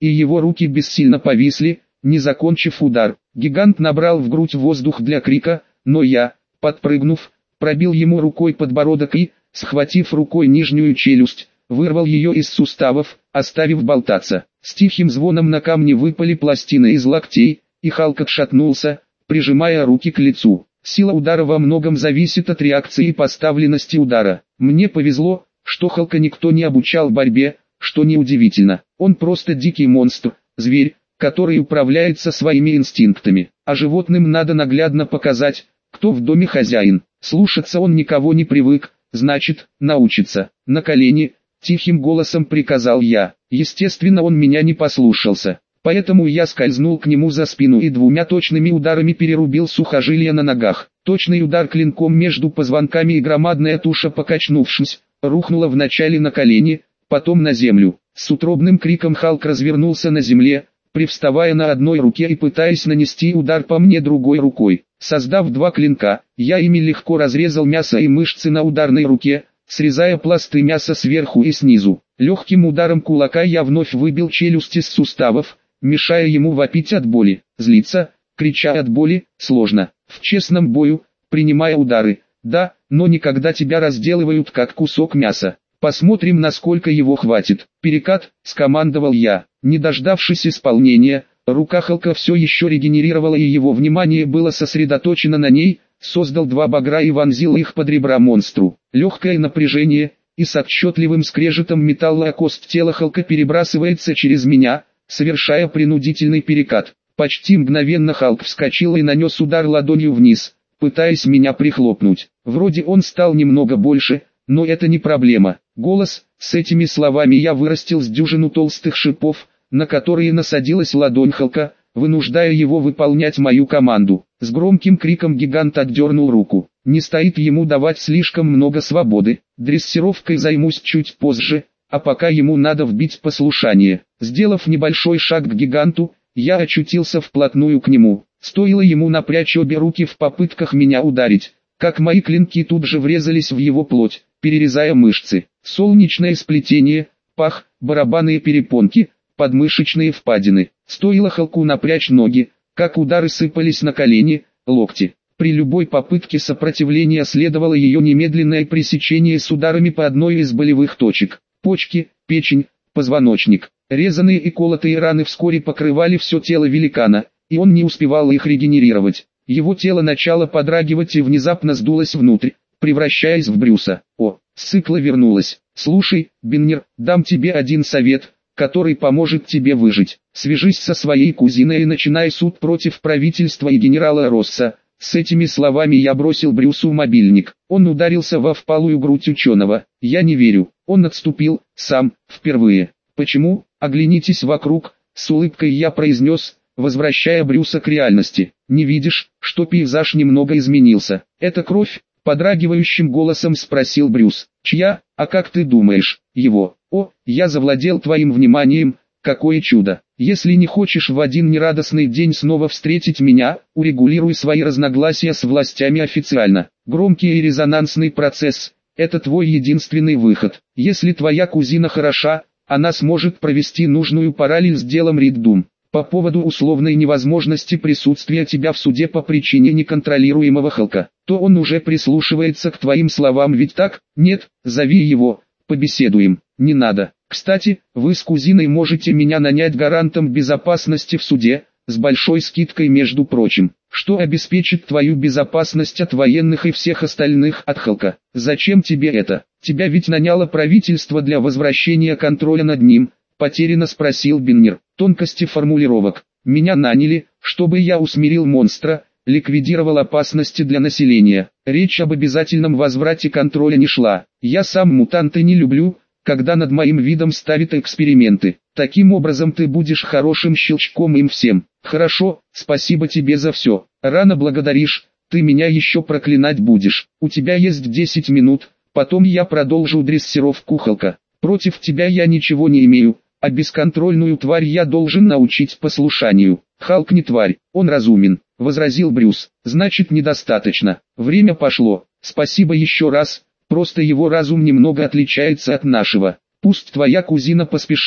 и его руки бессильно повисли, не закончив удар. Гигант набрал в грудь воздух для крика, но я, подпрыгнув, пробил ему рукой подбородок и, схватив рукой нижнюю челюсть, вырвал ее из суставов, оставив болтаться. С тихим звоном на камне выпали пластины из локтей, и Халк отшатнулся, прижимая руки к лицу. Сила удара во многом зависит от реакции и поставленности удара. Мне повезло, что Халка никто не обучал борьбе, что неудивительно. Он просто дикий монстр, зверь, который управляется своими инстинктами. А животным надо наглядно показать, кто в доме хозяин. Слушаться он никого не привык, значит, научится. На колени, тихим голосом приказал я. Естественно, он меня не послушался. Поэтому я скользнул к нему за спину и двумя точными ударами перерубил сухожилия на ногах. Точный удар клинком между позвонками, и громадная туша, покачнувшись, рухнула вначале на колени, потом на землю. С утробным криком Халк развернулся на земле, привставая на одной руке и пытаясь нанести удар по мне другой рукой. Создав два клинка, я ими легко разрезал мясо и мышцы на ударной руке, срезая пласты мяса сверху и снизу. Легким ударом кулака я вновь выбил челюсти с суставов, мешая ему вопить от боли. Злиться, крича от боли, сложно. В честном бою, принимая удары, да, но никогда тебя разделывают как кусок мяса. Посмотрим, насколько его хватит. Перекат, скомандовал я. Не дождавшись исполнения, рука Халка все еще регенерировала, и его внимание было сосредоточено на ней. Создал два багра и вонзил их под ребра монстру. Легкое напряжение, и с отчетливым скрежетом металла о кость тела Халка перебрасывается через меня, совершая принудительный перекат. Почти мгновенно Халк вскочил и нанес удар ладонью вниз, пытаясь меня прихлопнуть. Вроде он стал немного больше, но это не проблема. Голос, с этими словами я вырастил с дюжину толстых шипов, на которые насадилась ладонь Халка, вынуждая его выполнять мою команду. С громким криком гигант отдернул руку. Не стоит ему давать слишком много свободы. Дрессировкой займусь чуть позже, а пока ему надо вбить послушание. Сделав небольшой шаг к гиганту, я очутился вплотную к нему. Стоило ему напрячь обе руки в попытках меня ударить, как мои клинки тут же врезались в его плоть, перерезая мышцы. Солнечное сплетение, пах, барабанные перепонки, подмышечные впадины. Стоило Халку напрячь ноги, как удары сыпались на колени, локти. При любой попытке сопротивления следовало ее немедленное пресечение с ударами по одной из болевых точек. Почки, печень, позвоночник. Резаные и колотые раны вскоре покрывали все тело великана, и он не успевал их регенерировать. Его тело начало подрагивать и внезапно сдулось внутрь, превращаясь в Брюса. О, Сыкла вернулась. Слушай, Беннер, дам тебе один совет, который поможет тебе выжить. Свяжись со своей кузиной и начинай суд против правительства и генерала Росса. С этими словами я бросил Брюсу мобильник. Он ударился во впалую грудь ученого. Я не верю. Он отступил, сам, впервые. Почему? Оглянитесь вокруг, с улыбкой я произнес, возвращая Брюса к реальности. Не видишь, что пейзаж немного изменился? Это кровь? Подрагивающим голосом спросил Брюс. Чья? А как ты думаешь? Его. О, я завладел твоим вниманием, какое чудо. Если не хочешь в один нерадостный день снова встретить меня, урегулируй свои разногласия с властями официально. Громкий и резонансный процесс – это твой единственный выход. Если твоя кузина хороша, она сможет провести нужную параллель с делом Риддум. По поводу условной невозможности присутствия тебя в суде по причине неконтролируемого Халка, то он уже прислушивается к твоим словам, ведь так? Нет, зови его, побеседуем. Не надо. Кстати, вы с кузиной можете меня нанять гарантом безопасности в суде, с большой скидкой между прочим, что обеспечит твою безопасность от военных и всех остальных от Халка. Зачем тебе это? Тебя ведь наняло правительство для возвращения контроля над ним, потерянно спросил Беннер. Тонкости формулировок. Меня наняли, чтобы я усмирил монстра, ликвидировал опасности для населения. Речь об обязательном возврате контроля не шла. Я сам мутанты не люблю, когда над моим видом ставят эксперименты. Таким образом ты будешь хорошим щелчком им всем. Хорошо, спасибо тебе за все. Рано благодаришь, ты меня еще проклинать будешь. У тебя есть 10 минут, потом я продолжу дрессировку Халка. Против тебя я ничего не имею, а бесконтрольную тварь я должен научить послушанию. Халк не тварь, он разумен, возразил Брюс. Значит, недостаточно. Время пошло. Спасибо еще раз. Просто его разум немного отличается от нашего. Пусть твоя кузина поспешит,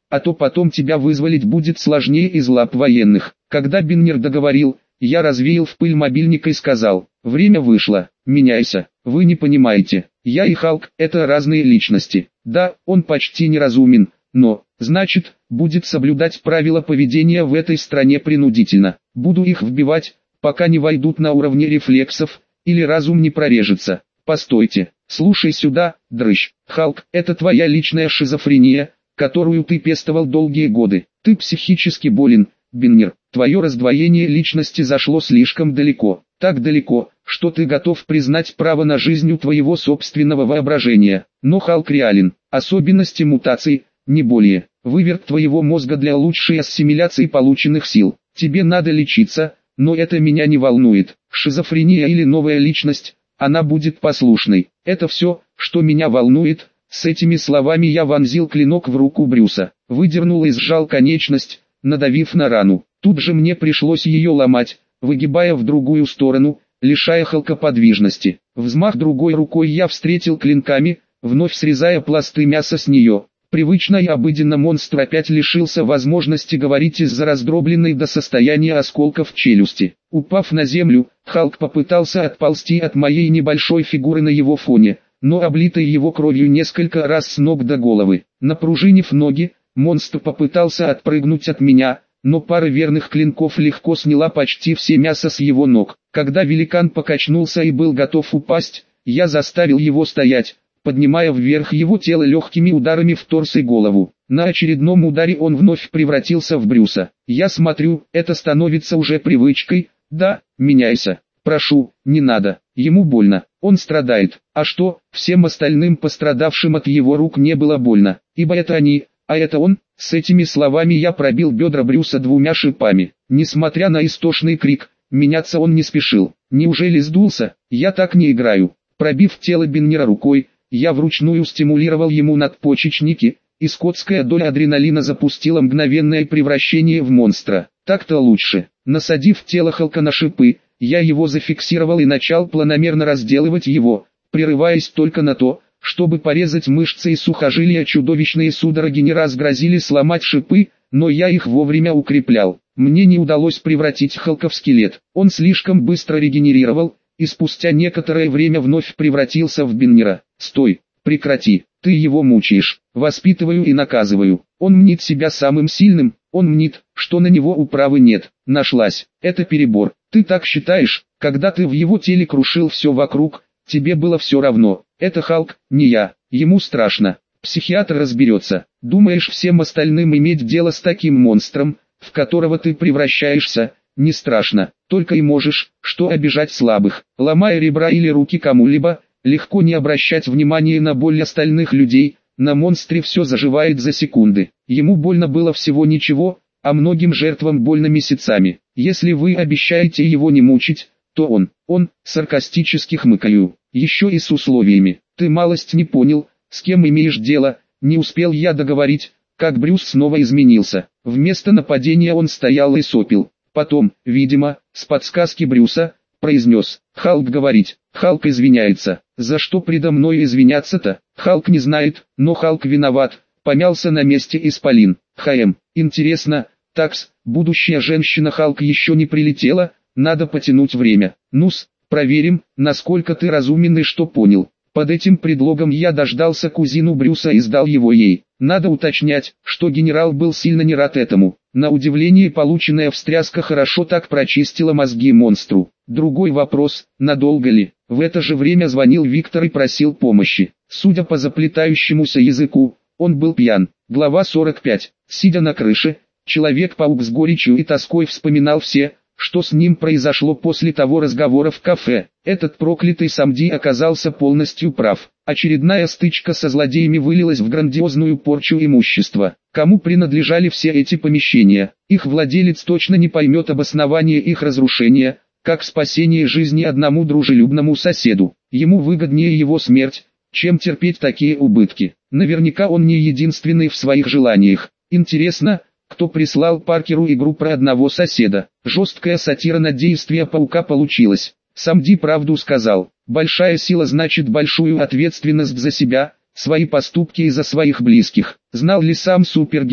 а то потом тебя вызволить будет сложнее из лап военных. Когда Биннер договорил, я развеял в пыль мобильника и сказал: время вышло, меняйся. Вы не понимаете, я и Халк – это разные личности. Да, он почти неразумен, но, значит, будет соблюдать правила поведения в этой стране принудительно. Буду их вбивать, пока не войдут на уровне рефлексов, или разум не прорежется. Постойте, слушай сюда, дрыщ. Халк – это твоя личная шизофрения, которую ты пестовал долгие годы. Ты психически болен, Биннер. Твое раздвоение личности зашло слишком далеко. Так далеко, что ты готов признать право на жизнь у твоего собственного воображения. Но Халк реален. Особенности мутаций, не более. Выверт твоего мозга для лучшей ассимиляции полученных сил. Тебе надо лечиться, но это меня не волнует. Шизофрения или новая личность, она будет послушной. Это все, что меня волнует. С этими словами я вонзил клинок в руку Брюса, выдернул и сжал конечность, надавив на рану. Тут же мне пришлось ее ломать, выгибая в другую сторону, лишая Халка подвижности. Взмах другой рукой я встретил клинками, вновь срезая пласты мяса с нее. Привычно и обыденно монстр опять лишился возможности говорить из-за раздробленной до состояния осколков челюсти. Упав на землю, Халк попытался отползти от моей небольшой фигуры на его фоне, но облитый его кровью несколько раз с ног до головы. Напружинив ноги, монстр попытался отпрыгнуть от меня, но пара верных клинков легко сняла почти все мясо с его ног. Когда великан покачнулся и был готов упасть, я заставил его стоять, поднимая вверх его тело легкими ударами в торс и голову. На очередном ударе он вновь превратился в Брюса. Я смотрю, это становится уже привычкой. Да, меняйся. Прошу, не надо. Ему больно. Он страдает. А что, всем остальным пострадавшим от его рук не было больно, ибо это они, а это он. С этими словами я пробил бедра Брюса двумя шипами. Несмотря на истошный крик, меняться он не спешил. Неужели сдулся? Я так не играю. Пробив тело Биннера рукой, я вручную стимулировал ему надпочечники, и скотская доля адреналина запустила мгновенное превращение в монстра. Так-то лучше. Насадив тело Халка на шипы, я его зафиксировал и начал планомерно разделывать его, прерываясь только на то, чтобы порезать мышцы и сухожилия. Чудовищные судороги не раз грозили сломать шипы, но я их вовремя укреплял. Мне не удалось превратить Халка в скелет. Он слишком быстро регенерировал, и спустя некоторое время вновь превратился в Биннера. Стой, прекрати, ты его мучаешь, воспитываю и наказываю. Он мнит себя самым сильным, он мнит, что на него управы нет. Нашлась, это перебор. Ты так считаешь, когда ты в его теле крушил все вокруг, тебе было все равно. Это Халк, не я, ему страшно. Психиатр разберется. Думаешь, всем остальным иметь дело с таким монстром, в которого ты превращаешься, не страшно, только и можешь, что обижать слабых, ломая ребра или руки кому-либо. Легко не обращать внимания на боль остальных людей, на монстре все заживает за секунды. Ему больно было всего ничего, а многим жертвам больно месяцами. Если вы обещаете его не мучить, то он, саркастически хмыкаю, еще и с условиями. Ты малость не понял, с кем имеешь дело. Не успел я договорить, как Брюс снова изменился. Вместо нападения он стоял и сопел. Потом, видимо, с подсказки Брюса, произнес: Халк говорить. Халк извиняется. За что предо мной извиняться-то? Халк не знает, но Халк виноват. Помялся на месте исполин. Интересно, такс, будущая женщина Халк еще не прилетела, надо потянуть время. Ну-с, проверим, насколько ты разумен и что понял. Под этим предлогом я дождался кузину Брюса и сдал его ей. Надо уточнять, что генерал был сильно не рад этому. На удивление, полученная встряска хорошо так прочистила мозги монстру. Другой вопрос, надолго ли? В это же время звонил Виктор и просил помощи. Судя по заплетающемуся языку, он был пьян. Глава 45. Сидя на крыше, Человек-паук с горечью и тоской вспоминал все, что с ним произошло после того разговора в кафе. Этот проклятый Самди оказался полностью прав. Очередная стычка со злодеями вылилась в грандиозную порчу имущества. Кому принадлежали все эти помещения? Их владелец точно не поймет обоснование их разрушения, как спасение жизни одному дружелюбному соседу. Ему выгоднее его смерть, чем терпеть такие убытки. Наверняка он не единственный в своих желаниях. Интересно, кто прислал Паркеру игру про одного соседа? Жесткая сатира на действия паука получилась. Самди правду сказал. Большая сила значит большую ответственность за себя, свои поступки и за своих близких. Знал ли сам супергерой,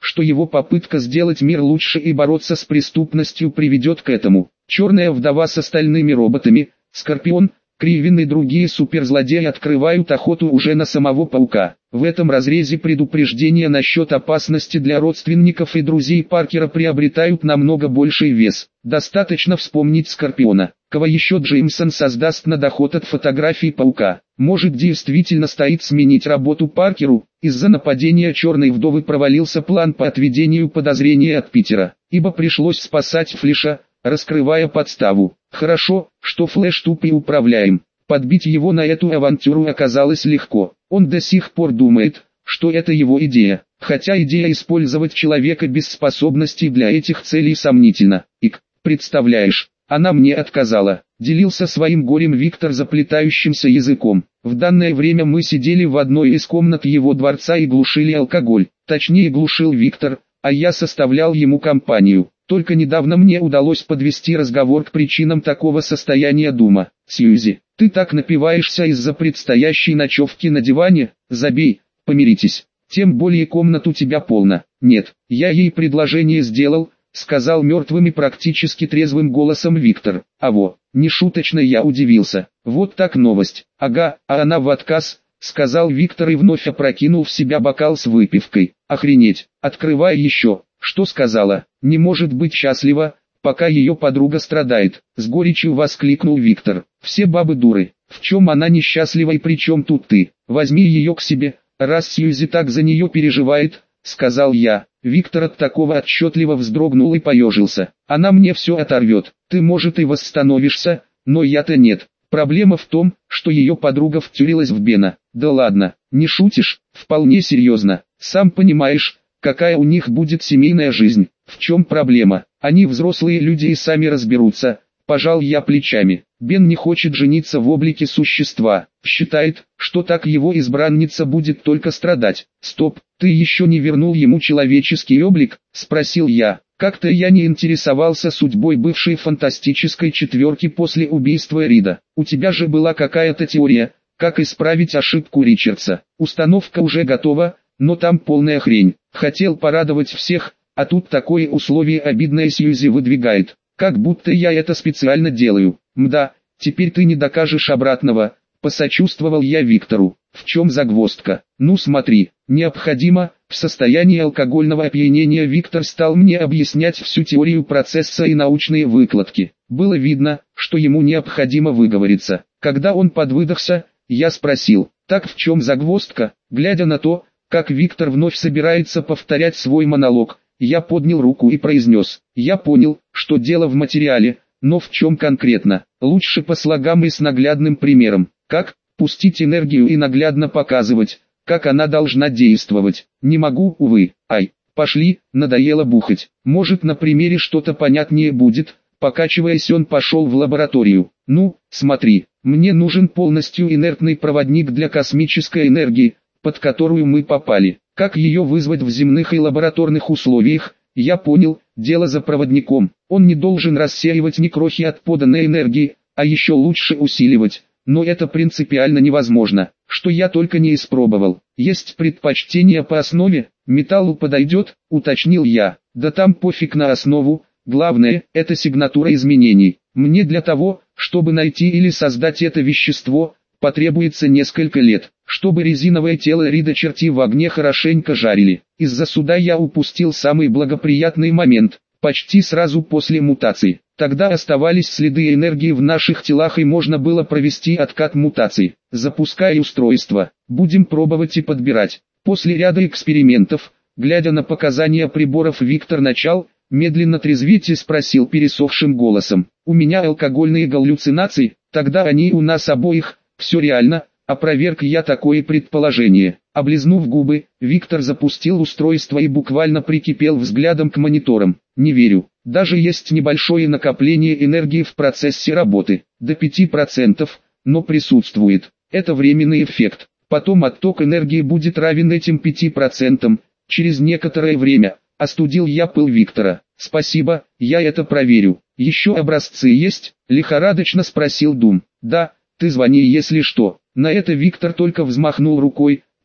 что его попытка сделать мир лучше и бороться с преступностью приведет к этому. Черная вдова с остальными роботами, Скорпион, Кривин и другие суперзлодеи открывают охоту уже на самого Паука. В этом разрезе предупреждения насчет опасности для родственников и друзей Паркера приобретают намного больший вес. Достаточно вспомнить Скорпиона. Кого еще Джеймсон создаст на доход от фотографий Паука? Может, действительно стоит сменить работу Паркеру? Из-за нападения Черной вдовы провалился план по отведению подозрения от Питера, ибо пришлось спасать Флэша, раскрывая подставу. Хорошо, что Флэш туп и управляем. Подбить его на эту авантюру оказалось легко. Он до сих пор думает, что это его идея. Хотя идея использовать человека без способностей для этих целей сомнительна. Представляешь, она мне отказала. Делился своим горем Виктор заплетающимся языком. В данное время мы сидели в одной из комнат его дворца и глушили алкоголь. Точнее, глушил Виктор, а я составлял ему компанию. Только недавно мне удалось подвести разговор к причинам такого состояния дума. Сьюзи, ты так напиваешься из-за предстоящей ночевки на диване? Забей, помиритесь. Тем более комнат у тебя полно. Нет, я ей предложение сделал, сказал мертвым и практически трезвым голосом Виктор. Нешуточно я удивился. Вот так новость. Ага, а она в отказ, сказал Виктор и вновь опрокинул в себя бокал с выпивкой. Охренеть, открывай еще. Что сказала? Не может быть счастлива, пока ее подруга страдает. С горечью воскликнул Виктор. Все бабы дуры. В чем она несчастлива и при чем тут ты? Возьми ее к себе, раз Сьюзи так за нее переживает, сказал я. Виктор от такого отчетливо вздрогнул и поежился. Она мне все оторвет. Ты, может, и восстановишься, но я-то нет. Проблема в том, что ее подруга втюрилась в Бена. Да ладно, не шутишь? Вполне серьезно. Сам понимаешь, какая у них будет семейная жизнь. В чем проблема? Они взрослые люди и сами разберутся. Пожал я плечами. Бен не хочет жениться в облике существа. Считает, что так его избранница будет только страдать. Стоп, ты еще не вернул ему человеческий облик? Спросил я. Как-то я не интересовался судьбой бывшей фантастической четверки после убийства Рида. У тебя же была какая-то теория, как исправить ошибку Ричардса. Установка уже готова, но там полная хрень. Хотел порадовать всех, а тут такое условие обидное Сьюзи выдвигает. Как будто я это специально делаю. Мда, теперь ты не докажешь обратного, посочувствовал я Виктору. В чем загвоздка? Ну смотри, необходимо, в состоянии алкогольного опьянения Виктор стал мне объяснять всю теорию процесса и научные выкладки. Было видно, что ему необходимо выговориться. Когда он подвыдохся, я спросил, так в чем загвоздка? Глядя на то, как Виктор вновь собирается повторять свой монолог, я поднял руку и произнес, я понял, что дело в материале, но в чем конкретно? Лучше по слогам и с наглядным примером. Как? Пустить энергию и наглядно показывать, как она должна действовать. Не могу, увы. Пошли, надоело бухать. Может, на примере что-то понятнее будет. Покачиваясь, он пошел в лабораторию. Ну, смотри, мне нужен полностью инертный проводник для космической энергии, под которую мы попали. Как ее вызвать в земных и лабораторных условиях? Я понял, дело за проводником. Он не должен рассеивать ни крохи от поданной энергии, а еще лучше усиливать. Но это принципиально невозможно, что я только не испробовал. Есть предпочтение по основе, металлу подойдет, уточнил я. Да там пофиг на основу, главное, это сигнатура изменений. Мне для того, чтобы найти или создать это вещество, потребуется несколько лет, чтобы резиновое тело Рида черти в огне хорошенько жарили. Из-за суда я упустил самый благоприятный момент, почти сразу после мутации. Тогда оставались следы энергии в наших телах и можно было провести откат мутаций. Запускай устройство, будем пробовать и подбирать. После ряда экспериментов, глядя на показания приборов, Виктор начал медленно трезветь и спросил пересохшим голосом. У меня алкогольные галлюцинации, тогда они у нас обоих, все реально, опроверг я такое предположение. Облизнув губы, Виктор запустил устройство и буквально прикипел взглядом к мониторам. Не верю, даже есть небольшое накопление энергии в процессе работы, до 5%, но присутствует. Это временный эффект. Потом отток энергии будет равен этим 5%, через некоторое время. Остудил я пыл Виктора. Спасибо, я это проверю. Еще образцы есть? Лихорадочно спросил Дум. Да, ты звони, если что. На это Виктор только взмахнул рукой,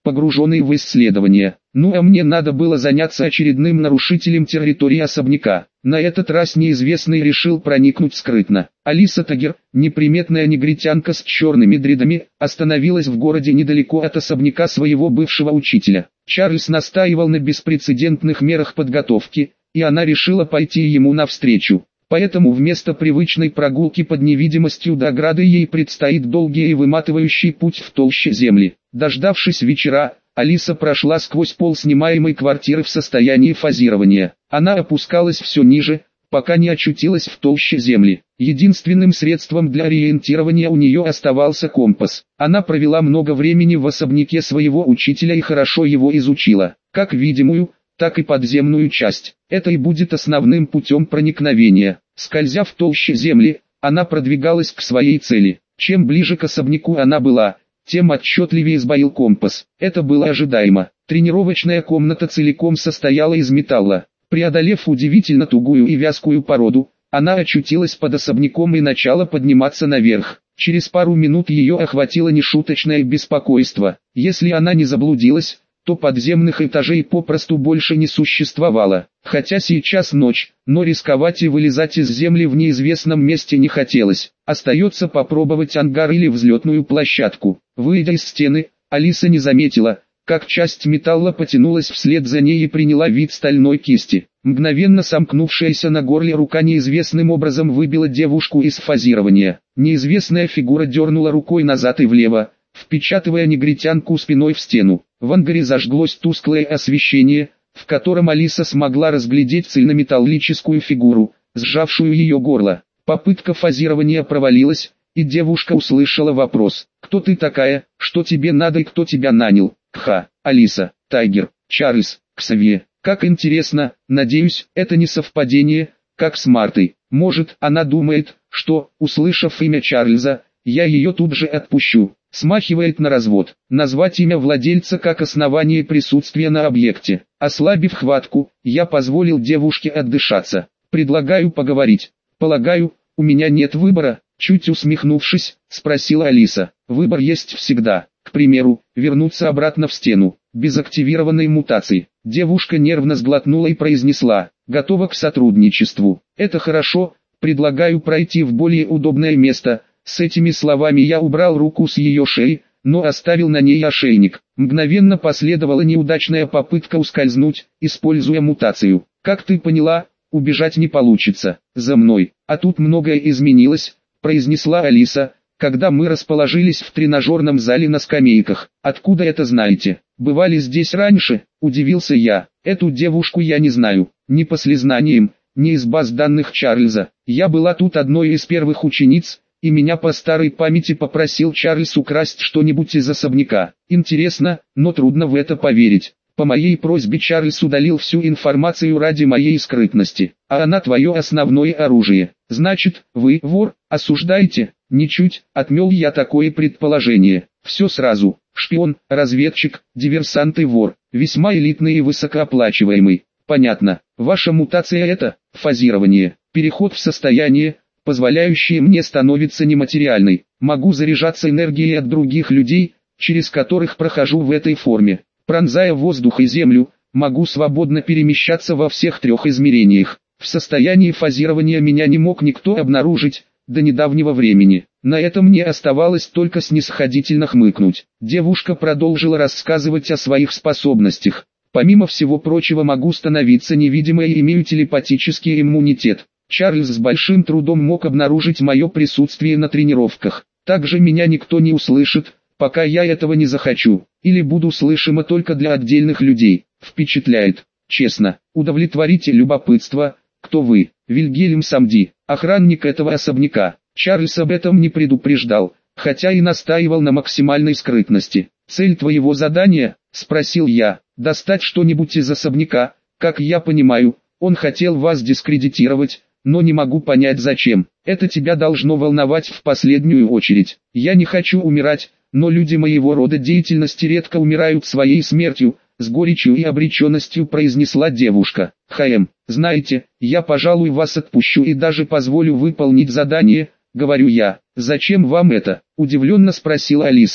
погруженный в исследование. Ну а мне надо было заняться очередным нарушителем территории особняка. На этот раз неизвестный решил проникнуть скрытно. Алиса Тагер, неприметная негритянка с черными дредами, остановилась в городе недалеко от особняка своего бывшего учителя. Чарльз настаивал на беспрецедентных мерах подготовки, и она решила пойти ему навстречу. Поэтому вместо привычной прогулки под невидимостью до ограды ей предстоит долгий и выматывающий путь в толще земли. Дождавшись вечера, Алиса прошла сквозь пол снимаемой квартиры в состоянии фазирования. Она опускалась все ниже, пока не очутилась в толще земли. Единственным средством для ориентирования у нее оставался компас. Она провела много времени в особняке своего учителя и хорошо его изучила, как видимую, так и подземную часть. Это и будет основным путем проникновения. Скользя в толще земли, она продвигалась к своей цели. Чем ближе к особняку она была, тем отчетливее сбоил компас. Это было ожидаемо. Тренировочная комната целиком состояла из металла. Преодолев удивительно тугую и вязкую породу, она очутилась под особняком и начала подниматься наверх. Через пару минут ее охватило нешуточное беспокойство. Если она не заблудилась, то подземных этажей попросту больше не существовало. Хотя сейчас ночь, но рисковать и вылезать из земли в неизвестном месте не хотелось. Остается попробовать ангар или взлетную площадку. Выйдя из стены, Алиса не заметила, как часть металла потянулась вслед за ней и приняла вид стальной кисти. Мгновенно сомкнувшаяся на горле рука неизвестным образом выбила девушку из фазирования. Неизвестная фигура дернула рукой назад и влево, впечатывая негритянку спиной в стену. В ангаре зажглось тусклое освещение, в котором Алиса смогла разглядеть цельнометаллическую фигуру, сжавшую ее горло. Попытка фазирования провалилась, и девушка услышала вопрос: «Кто ты такая, что тебе надо и кто тебя нанял?» «Кха, Алиса, Тайгер, Чарльз, Ксавье. Как интересно, надеюсь, это не совпадение, как с Мартой. Может, она думает, что, услышав имя Чарльза, я ее тут же отпущу». Смахивает на развод. Назвать имя владельца как основание присутствия на объекте. Ослабив хватку, я позволил девушке отдышаться. «Предлагаю поговорить. Полагаю, у меня нет выбора?» Чуть усмехнувшись, спросила Алиса. «Выбор есть всегда. К примеру, вернуться обратно в стену, без активированной мутации». Девушка нервно сглотнула и произнесла: «Готова к сотрудничеству. Это хорошо, предлагаю пройти в более удобное место». С этими словами я убрал руку с ее шеи, но оставил на ней ошейник. Мгновенно последовала неудачная попытка ускользнуть, используя мутацию. «Как ты поняла, убежать не получится. За мной». «А тут многое изменилось», — произнесла Алиса, когда мы расположились в тренажерном зале на скамейках. «Откуда это знаете? Бывали здесь раньше?» — удивился я. «Эту девушку я не знаю, ни по слизнаниям, ни из баз данных Чарльза. Я была тут одной из первых учениц, и меня по старой памяти попросил Чарльз украсть что-нибудь из особняка. Интересно, но трудно в это поверить. По моей просьбе Чарльз удалил всю информацию ради моей скрытности, а она твое основное оружие. Значит, вы, вор, осуждаете?» «Ничуть», — отмел я такое предположение. «Все сразу. Шпион, разведчик, диверсант и вор. Весьма элитный и высокооплачиваемый». «Понятно. Ваша мутация — это фазирование, переход в состояние, позволяющее мне становиться нематериальной. Могу заряжаться энергией от других людей, через которых прохожу в этой форме. Пронзая воздух и землю, могу свободно перемещаться во всех трех измерениях. В состоянии фазирования меня не мог никто обнаружить до недавнего времени». На это мне оставалось только снисходительно хмыкнуть. Девушка продолжила рассказывать о своих способностях. «Помимо всего прочего, могу становиться невидимой и имею телепатический иммунитет. Чарльз с большим трудом мог обнаружить мое присутствие на тренировках. Также меня никто не услышит, пока я этого не захочу, или буду слышима только для отдельных людей. Впечатляет. Честно, удовлетворите любопытство. Кто вы?» «Вильгельм Самди, охранник этого особняка». Чарльз об этом не предупреждал, хотя и настаивал на максимальной скрытности. «Цель твоего задания?» — спросил я. «Достать что-нибудь из особняка. Как я понимаю, он хотел вас дискредитировать, но не могу понять зачем. Это тебя должно волновать в последнюю очередь. Я не хочу умирать, но люди моего рода деятельности редко умирают своей смертью», — с горечью и обреченностью произнесла девушка. «ХМ, знаете, я, пожалуй, вас отпущу и даже позволю выполнить задание», — говорю я. «Зачем вам это?» — удивленно спросила Алиса.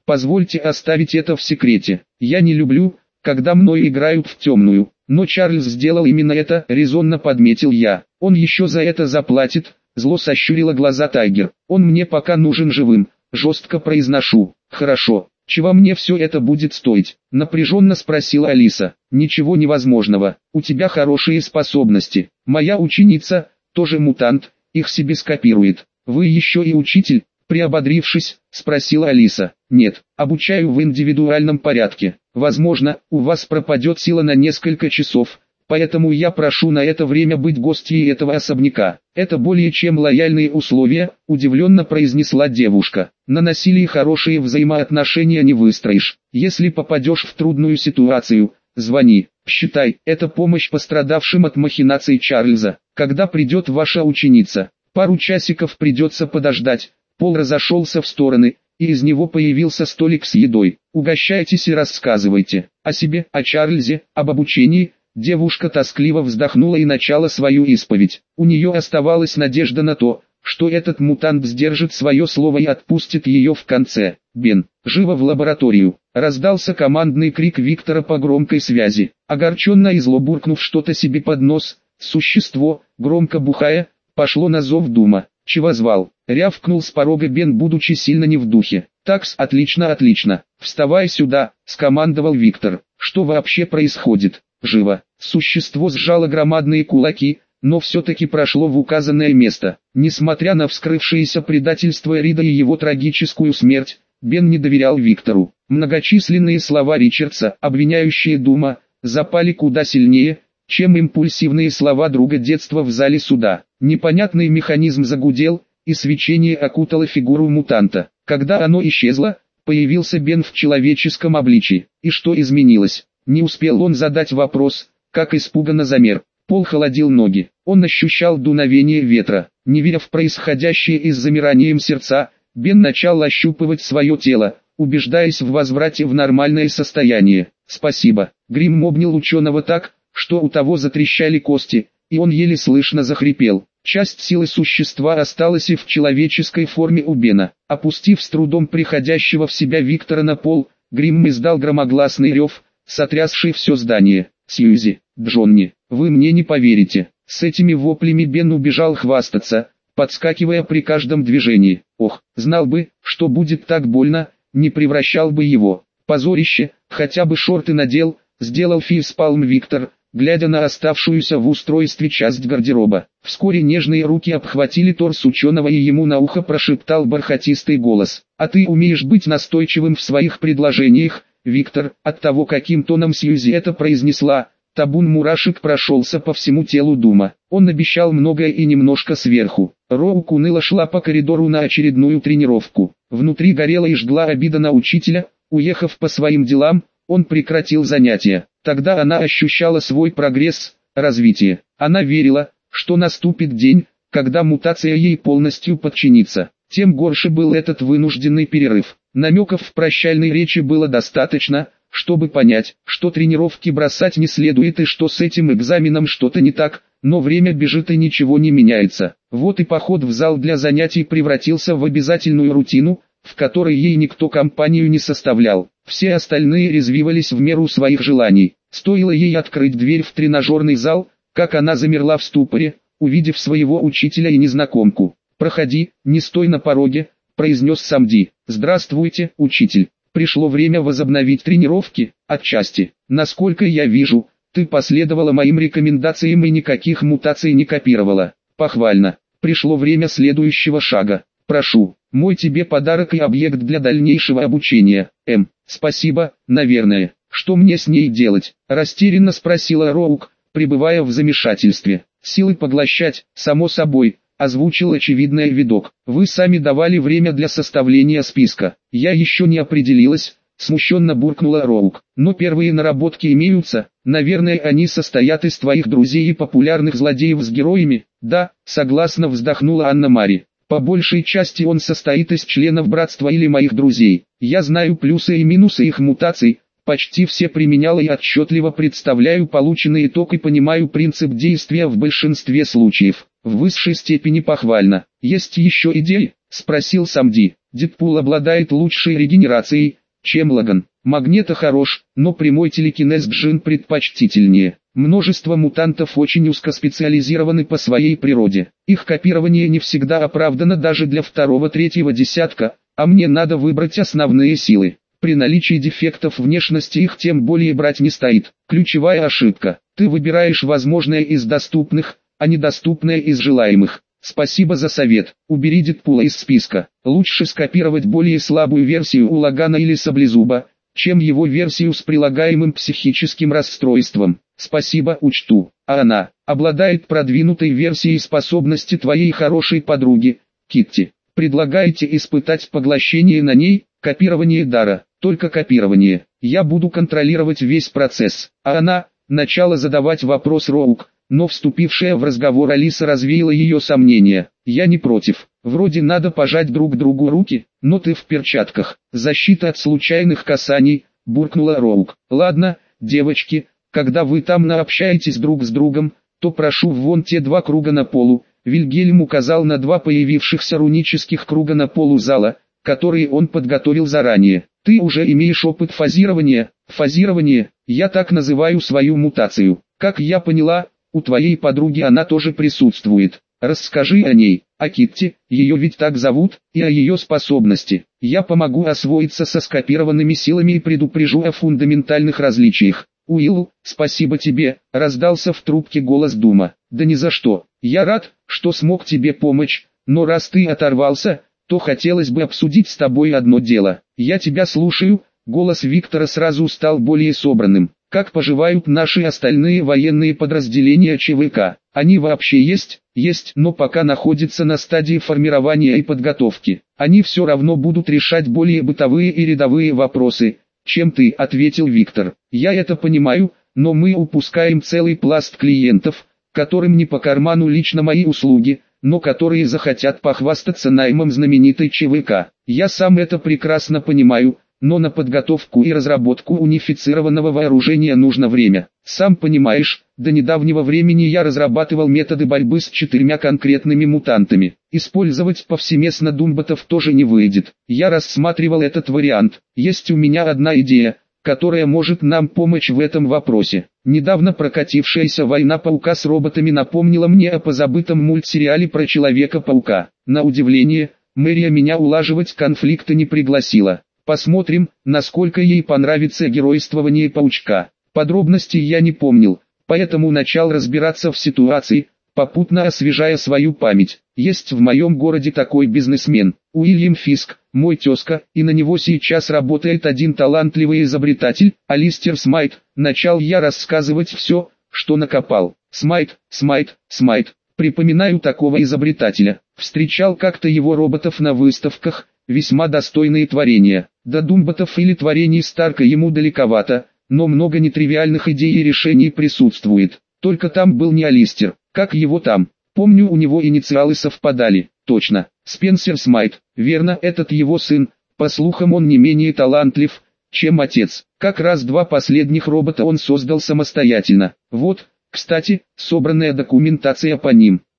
Позвольте оставить это в секрете. Я не люблю, когда мной играют в темную. Но Чарльз сделал именно это, резонно подметил я. Он еще за это заплатит, зло сощурила глаза Тайгер. Он мне пока нужен живым, жестко произношу. Хорошо. Чего мне все это будет стоить? Напряженно спросила Алиса. Ничего невозможного. У тебя хорошие способности. Моя ученица, тоже мутант, их себе скопирует. Вы еще и учитель? Приободрившись, спросила Алиса. Нет, обучаю в индивидуальном порядке. Возможно, у вас пропадет сила на несколько часов, поэтому я прошу на это время быть гостьей этого особняка. Это более чем лояльные условия, удивленно произнесла девушка. На насилии хорошие взаимоотношения не выстроишь. Если попадешь в трудную ситуацию, звони. Считай, это помощь пострадавшим от махинаций Чарльза. Когда придет ваша ученица? Пару часиков придется подождать. Пол разошелся в стороны, и из него появился столик с едой. Угощайтесь и рассказывайте. О себе, о Чарльзе, об обучении. Девушка тоскливо вздохнула и начала свою исповедь. У нее оставалась надежда на то, что этот мутант сдержит свое слово и отпустит ее в конце. «Бен, живо в лабораторию!» Раздался командный крик Виктора по громкой связи. Огорченно и зло буркнув что-то себе под нос, существо, громко бухая, пошло на зов Дума. «Чего звал?» — рявкнул с порога Бен, будучи сильно не в духе. «Такс, отлично, отлично. Вставай сюда», — скомандовал Виктор. «Что вообще происходит?» «Живо». Существо сжало громадные кулаки, но все-таки прошло в указанное место. Несмотря на вскрывшееся предательство Рида и его трагическую смерть, Бен не доверял Виктору. Многочисленные слова Ричардса, обвиняющие Дума, запали куда сильнее, чем импульсивные слова друга детства в зале суда. Непонятный механизм загудел, и свечение окутало фигуру мутанта. Когда оно исчезло, появился Бен в человеческом обличии. И что изменилось? Не успел он задать вопрос, как испуганно замер. Пол холодил ноги. Он ощущал дуновение ветра. Не веря в происходящее и с замиранием сердца, Бен начал ощупывать свое тело, убеждаясь в возврате в нормальное состояние. «Спасибо». Грим обнял ученого так, что у того затрещали кости, и он еле слышно захрипел. Часть силы существа осталась и в человеческой форме у Бена. Опустив с трудом приходящего в себя Виктора на пол, Грим издал громогласный рев, сотрясший все здание. «Сьюзи, Джонни, вы мне не поверите». С этими воплями Бен убежал хвастаться, подскакивая при каждом движении. Ох, знал бы, что будет так больно, не превращал бы его. Позорище, хотя бы шорты надел, сделал фейспалм Виктор, глядя на оставшуюся в устройстве часть гардероба. Вскоре нежные руки обхватили торс ученого, и ему на ухо прошептал бархатистый голос. «А ты умеешь быть настойчивым в своих предложениях, Виктор». От того, каким тоном Сьюзи это произнесла, табун мурашек прошелся по всему телу Дума. Он обещал многое и немножко сверху. Роук уныло шла по коридору на очередную тренировку. Внутри горела и жгла обида на учителя. Уехав по своим делам, он прекратил занятия. Тогда она ощущала свой прогресс, развитие. Она верила, что наступит день, когда мутация ей полностью подчинится. Тем горше был этот вынужденный перерыв. Намеков в прощальной речи было достаточно, чтобы понять, что тренировки бросать не следует и что с этим экзаменом что-то не так, но время бежит и ничего не меняется. Вот и поход в зал для занятий превратился в обязательную рутину, в которой ей никто компанию не составлял. Все остальные резвивались в меру своих желаний. Стоило ей открыть дверь в тренажерный зал, как она замерла в ступоре, увидев своего учителя и незнакомку. «Проходи, не стой на пороге», — произнес Самди. «Здравствуйте, учитель. Пришло время возобновить тренировки?» «Отчасти. Насколько я вижу, ты последовала моим рекомендациям и никаких мутаций не копировала. Похвально. Пришло время следующего шага. Прошу, мой тебе подарок и объект для дальнейшего обучения». Спасибо, наверное. Что мне с ней делать?» — растерянно спросила Роук, пребывая в замешательстве. «Силы поглощать, само собой», — озвучил очевидный видок. «Вы сами давали время для составления списка». «Я еще не определилась», — смущенно буркнула Роук. «Но первые наработки имеются, наверное, они состоят из твоих друзей и популярных злодеев с героями». «Да», — согласно вздохнула Анна-Мари. «По большей части он состоит из членов братства или моих друзей. Я знаю плюсы и минусы их мутаций, почти все применял и отчетливо представляю полученный итог и понимаю принцип действия в большинстве случаев. В высшей степени похвально. Есть еще идеи?» спросил Самди. Дэдпул обладает лучшей регенерацией, чем Логан. Магнето хорош, но прямой телекинез Джин предпочтительнее. Множество мутантов очень узкоспециализированы по своей природе. Их копирование не всегда оправдано даже для второго-третьего десятка, а мне надо выбрать основные силы. При наличии дефектов внешности их тем более брать не стоит. Ключевая ошибка. Ты выбираешь возможное из доступных, а недоступное из желаемых. Спасибо за совет. Убери Дэдпула из списка. Лучше скопировать более слабую версию у Логана или Саблезуба, чем его версию с прилагаемым психическим расстройством. Спасибо, учту. А она обладает продвинутой версией способности твоей хорошей подруги, Китти. Предлагаете испытать поглощение на ней, копирование дара, только копирование. Я буду контролировать весь процесс. А она, начала задавать вопрос Роук, но вступившая в разговор Алиса развеяла ее сомнения. Я не против. Вроде надо пожать друг другу руки, но ты в перчатках. Защита от случайных касаний, буркнула Роук. Ладно, девочки, когда вы там наобщаетесь друг с другом, то прошу вон те 2 круга на полу. Вильгельм указал на 2 появившихся рунических круга на полу зала, которые он подготовил заранее. Ты уже имеешь опыт фазирования. Фазирование, я так называю свою мутацию. Как я поняла, у твоей подруги она тоже присутствует. Расскажи о ней, о Китти, ее ведь так зовут, и о ее способности. Я помогу освоиться со скопированными силами и предупрежу о фундаментальных различиях. Уилл, спасибо тебе, раздался в трубке голос Дума. Да ни за что, я рад, что смог тебе помочь, но раз ты оторвался, то хотелось бы обсудить с тобой одно дело. Я тебя слушаю, голос Виктора сразу стал более собранным. Как поживают наши остальные военные подразделения ЧВК? Они вообще есть? Есть, но пока находятся на стадии формирования и подготовки. Они все равно будут решать более бытовые и рядовые вопросы, чем ты, ответил Виктор. Я это понимаю, но мы упускаем целый пласт клиентов, которым не по карману лично мои услуги, но которые захотят похвастаться наймом знаменитой ЧВК. Я сам это прекрасно понимаю. Но на подготовку и разработку унифицированного вооружения нужно время. Сам понимаешь, до недавнего времени я разрабатывал методы борьбы с 4 конкретными мутантами. Использовать повсеместно думботов тоже не выйдет. Я рассматривал этот вариант. Есть у меня одна идея, которая может нам помочь в этом вопросе. Недавно прокатившаяся война Паука с роботами напомнила мне о позабытом мультсериале про Человека-паука. На удивление, мэрия меня улаживать конфликты не пригласила. Посмотрим, насколько ей понравится геройствование паучка. Подробностей я не помнил, поэтому начал разбираться в ситуации, попутно освежая свою память. Есть в моем городе такой бизнесмен, Уильям Фиск, мой тезка, и на него сейчас работает один талантливый изобретатель, Алистер Смайт. Начал я рассказывать все, что накопал. Смайт. Припоминаю такого изобретателя. Встречал как-то его роботов на выставках. Весьма достойные творения. До думботов или творений Старка ему далековато, но много нетривиальных идей и решений присутствует. Только там был не Алистер. Как его там? Помню, у него инициалы совпадали. Точно. Спенсер Смайт. Верно, этот его сын. По слухам, он не менее талантлив, чем отец. Как раз 2 последних робота он создал самостоятельно. Вот, кстати, собранная документация по ним.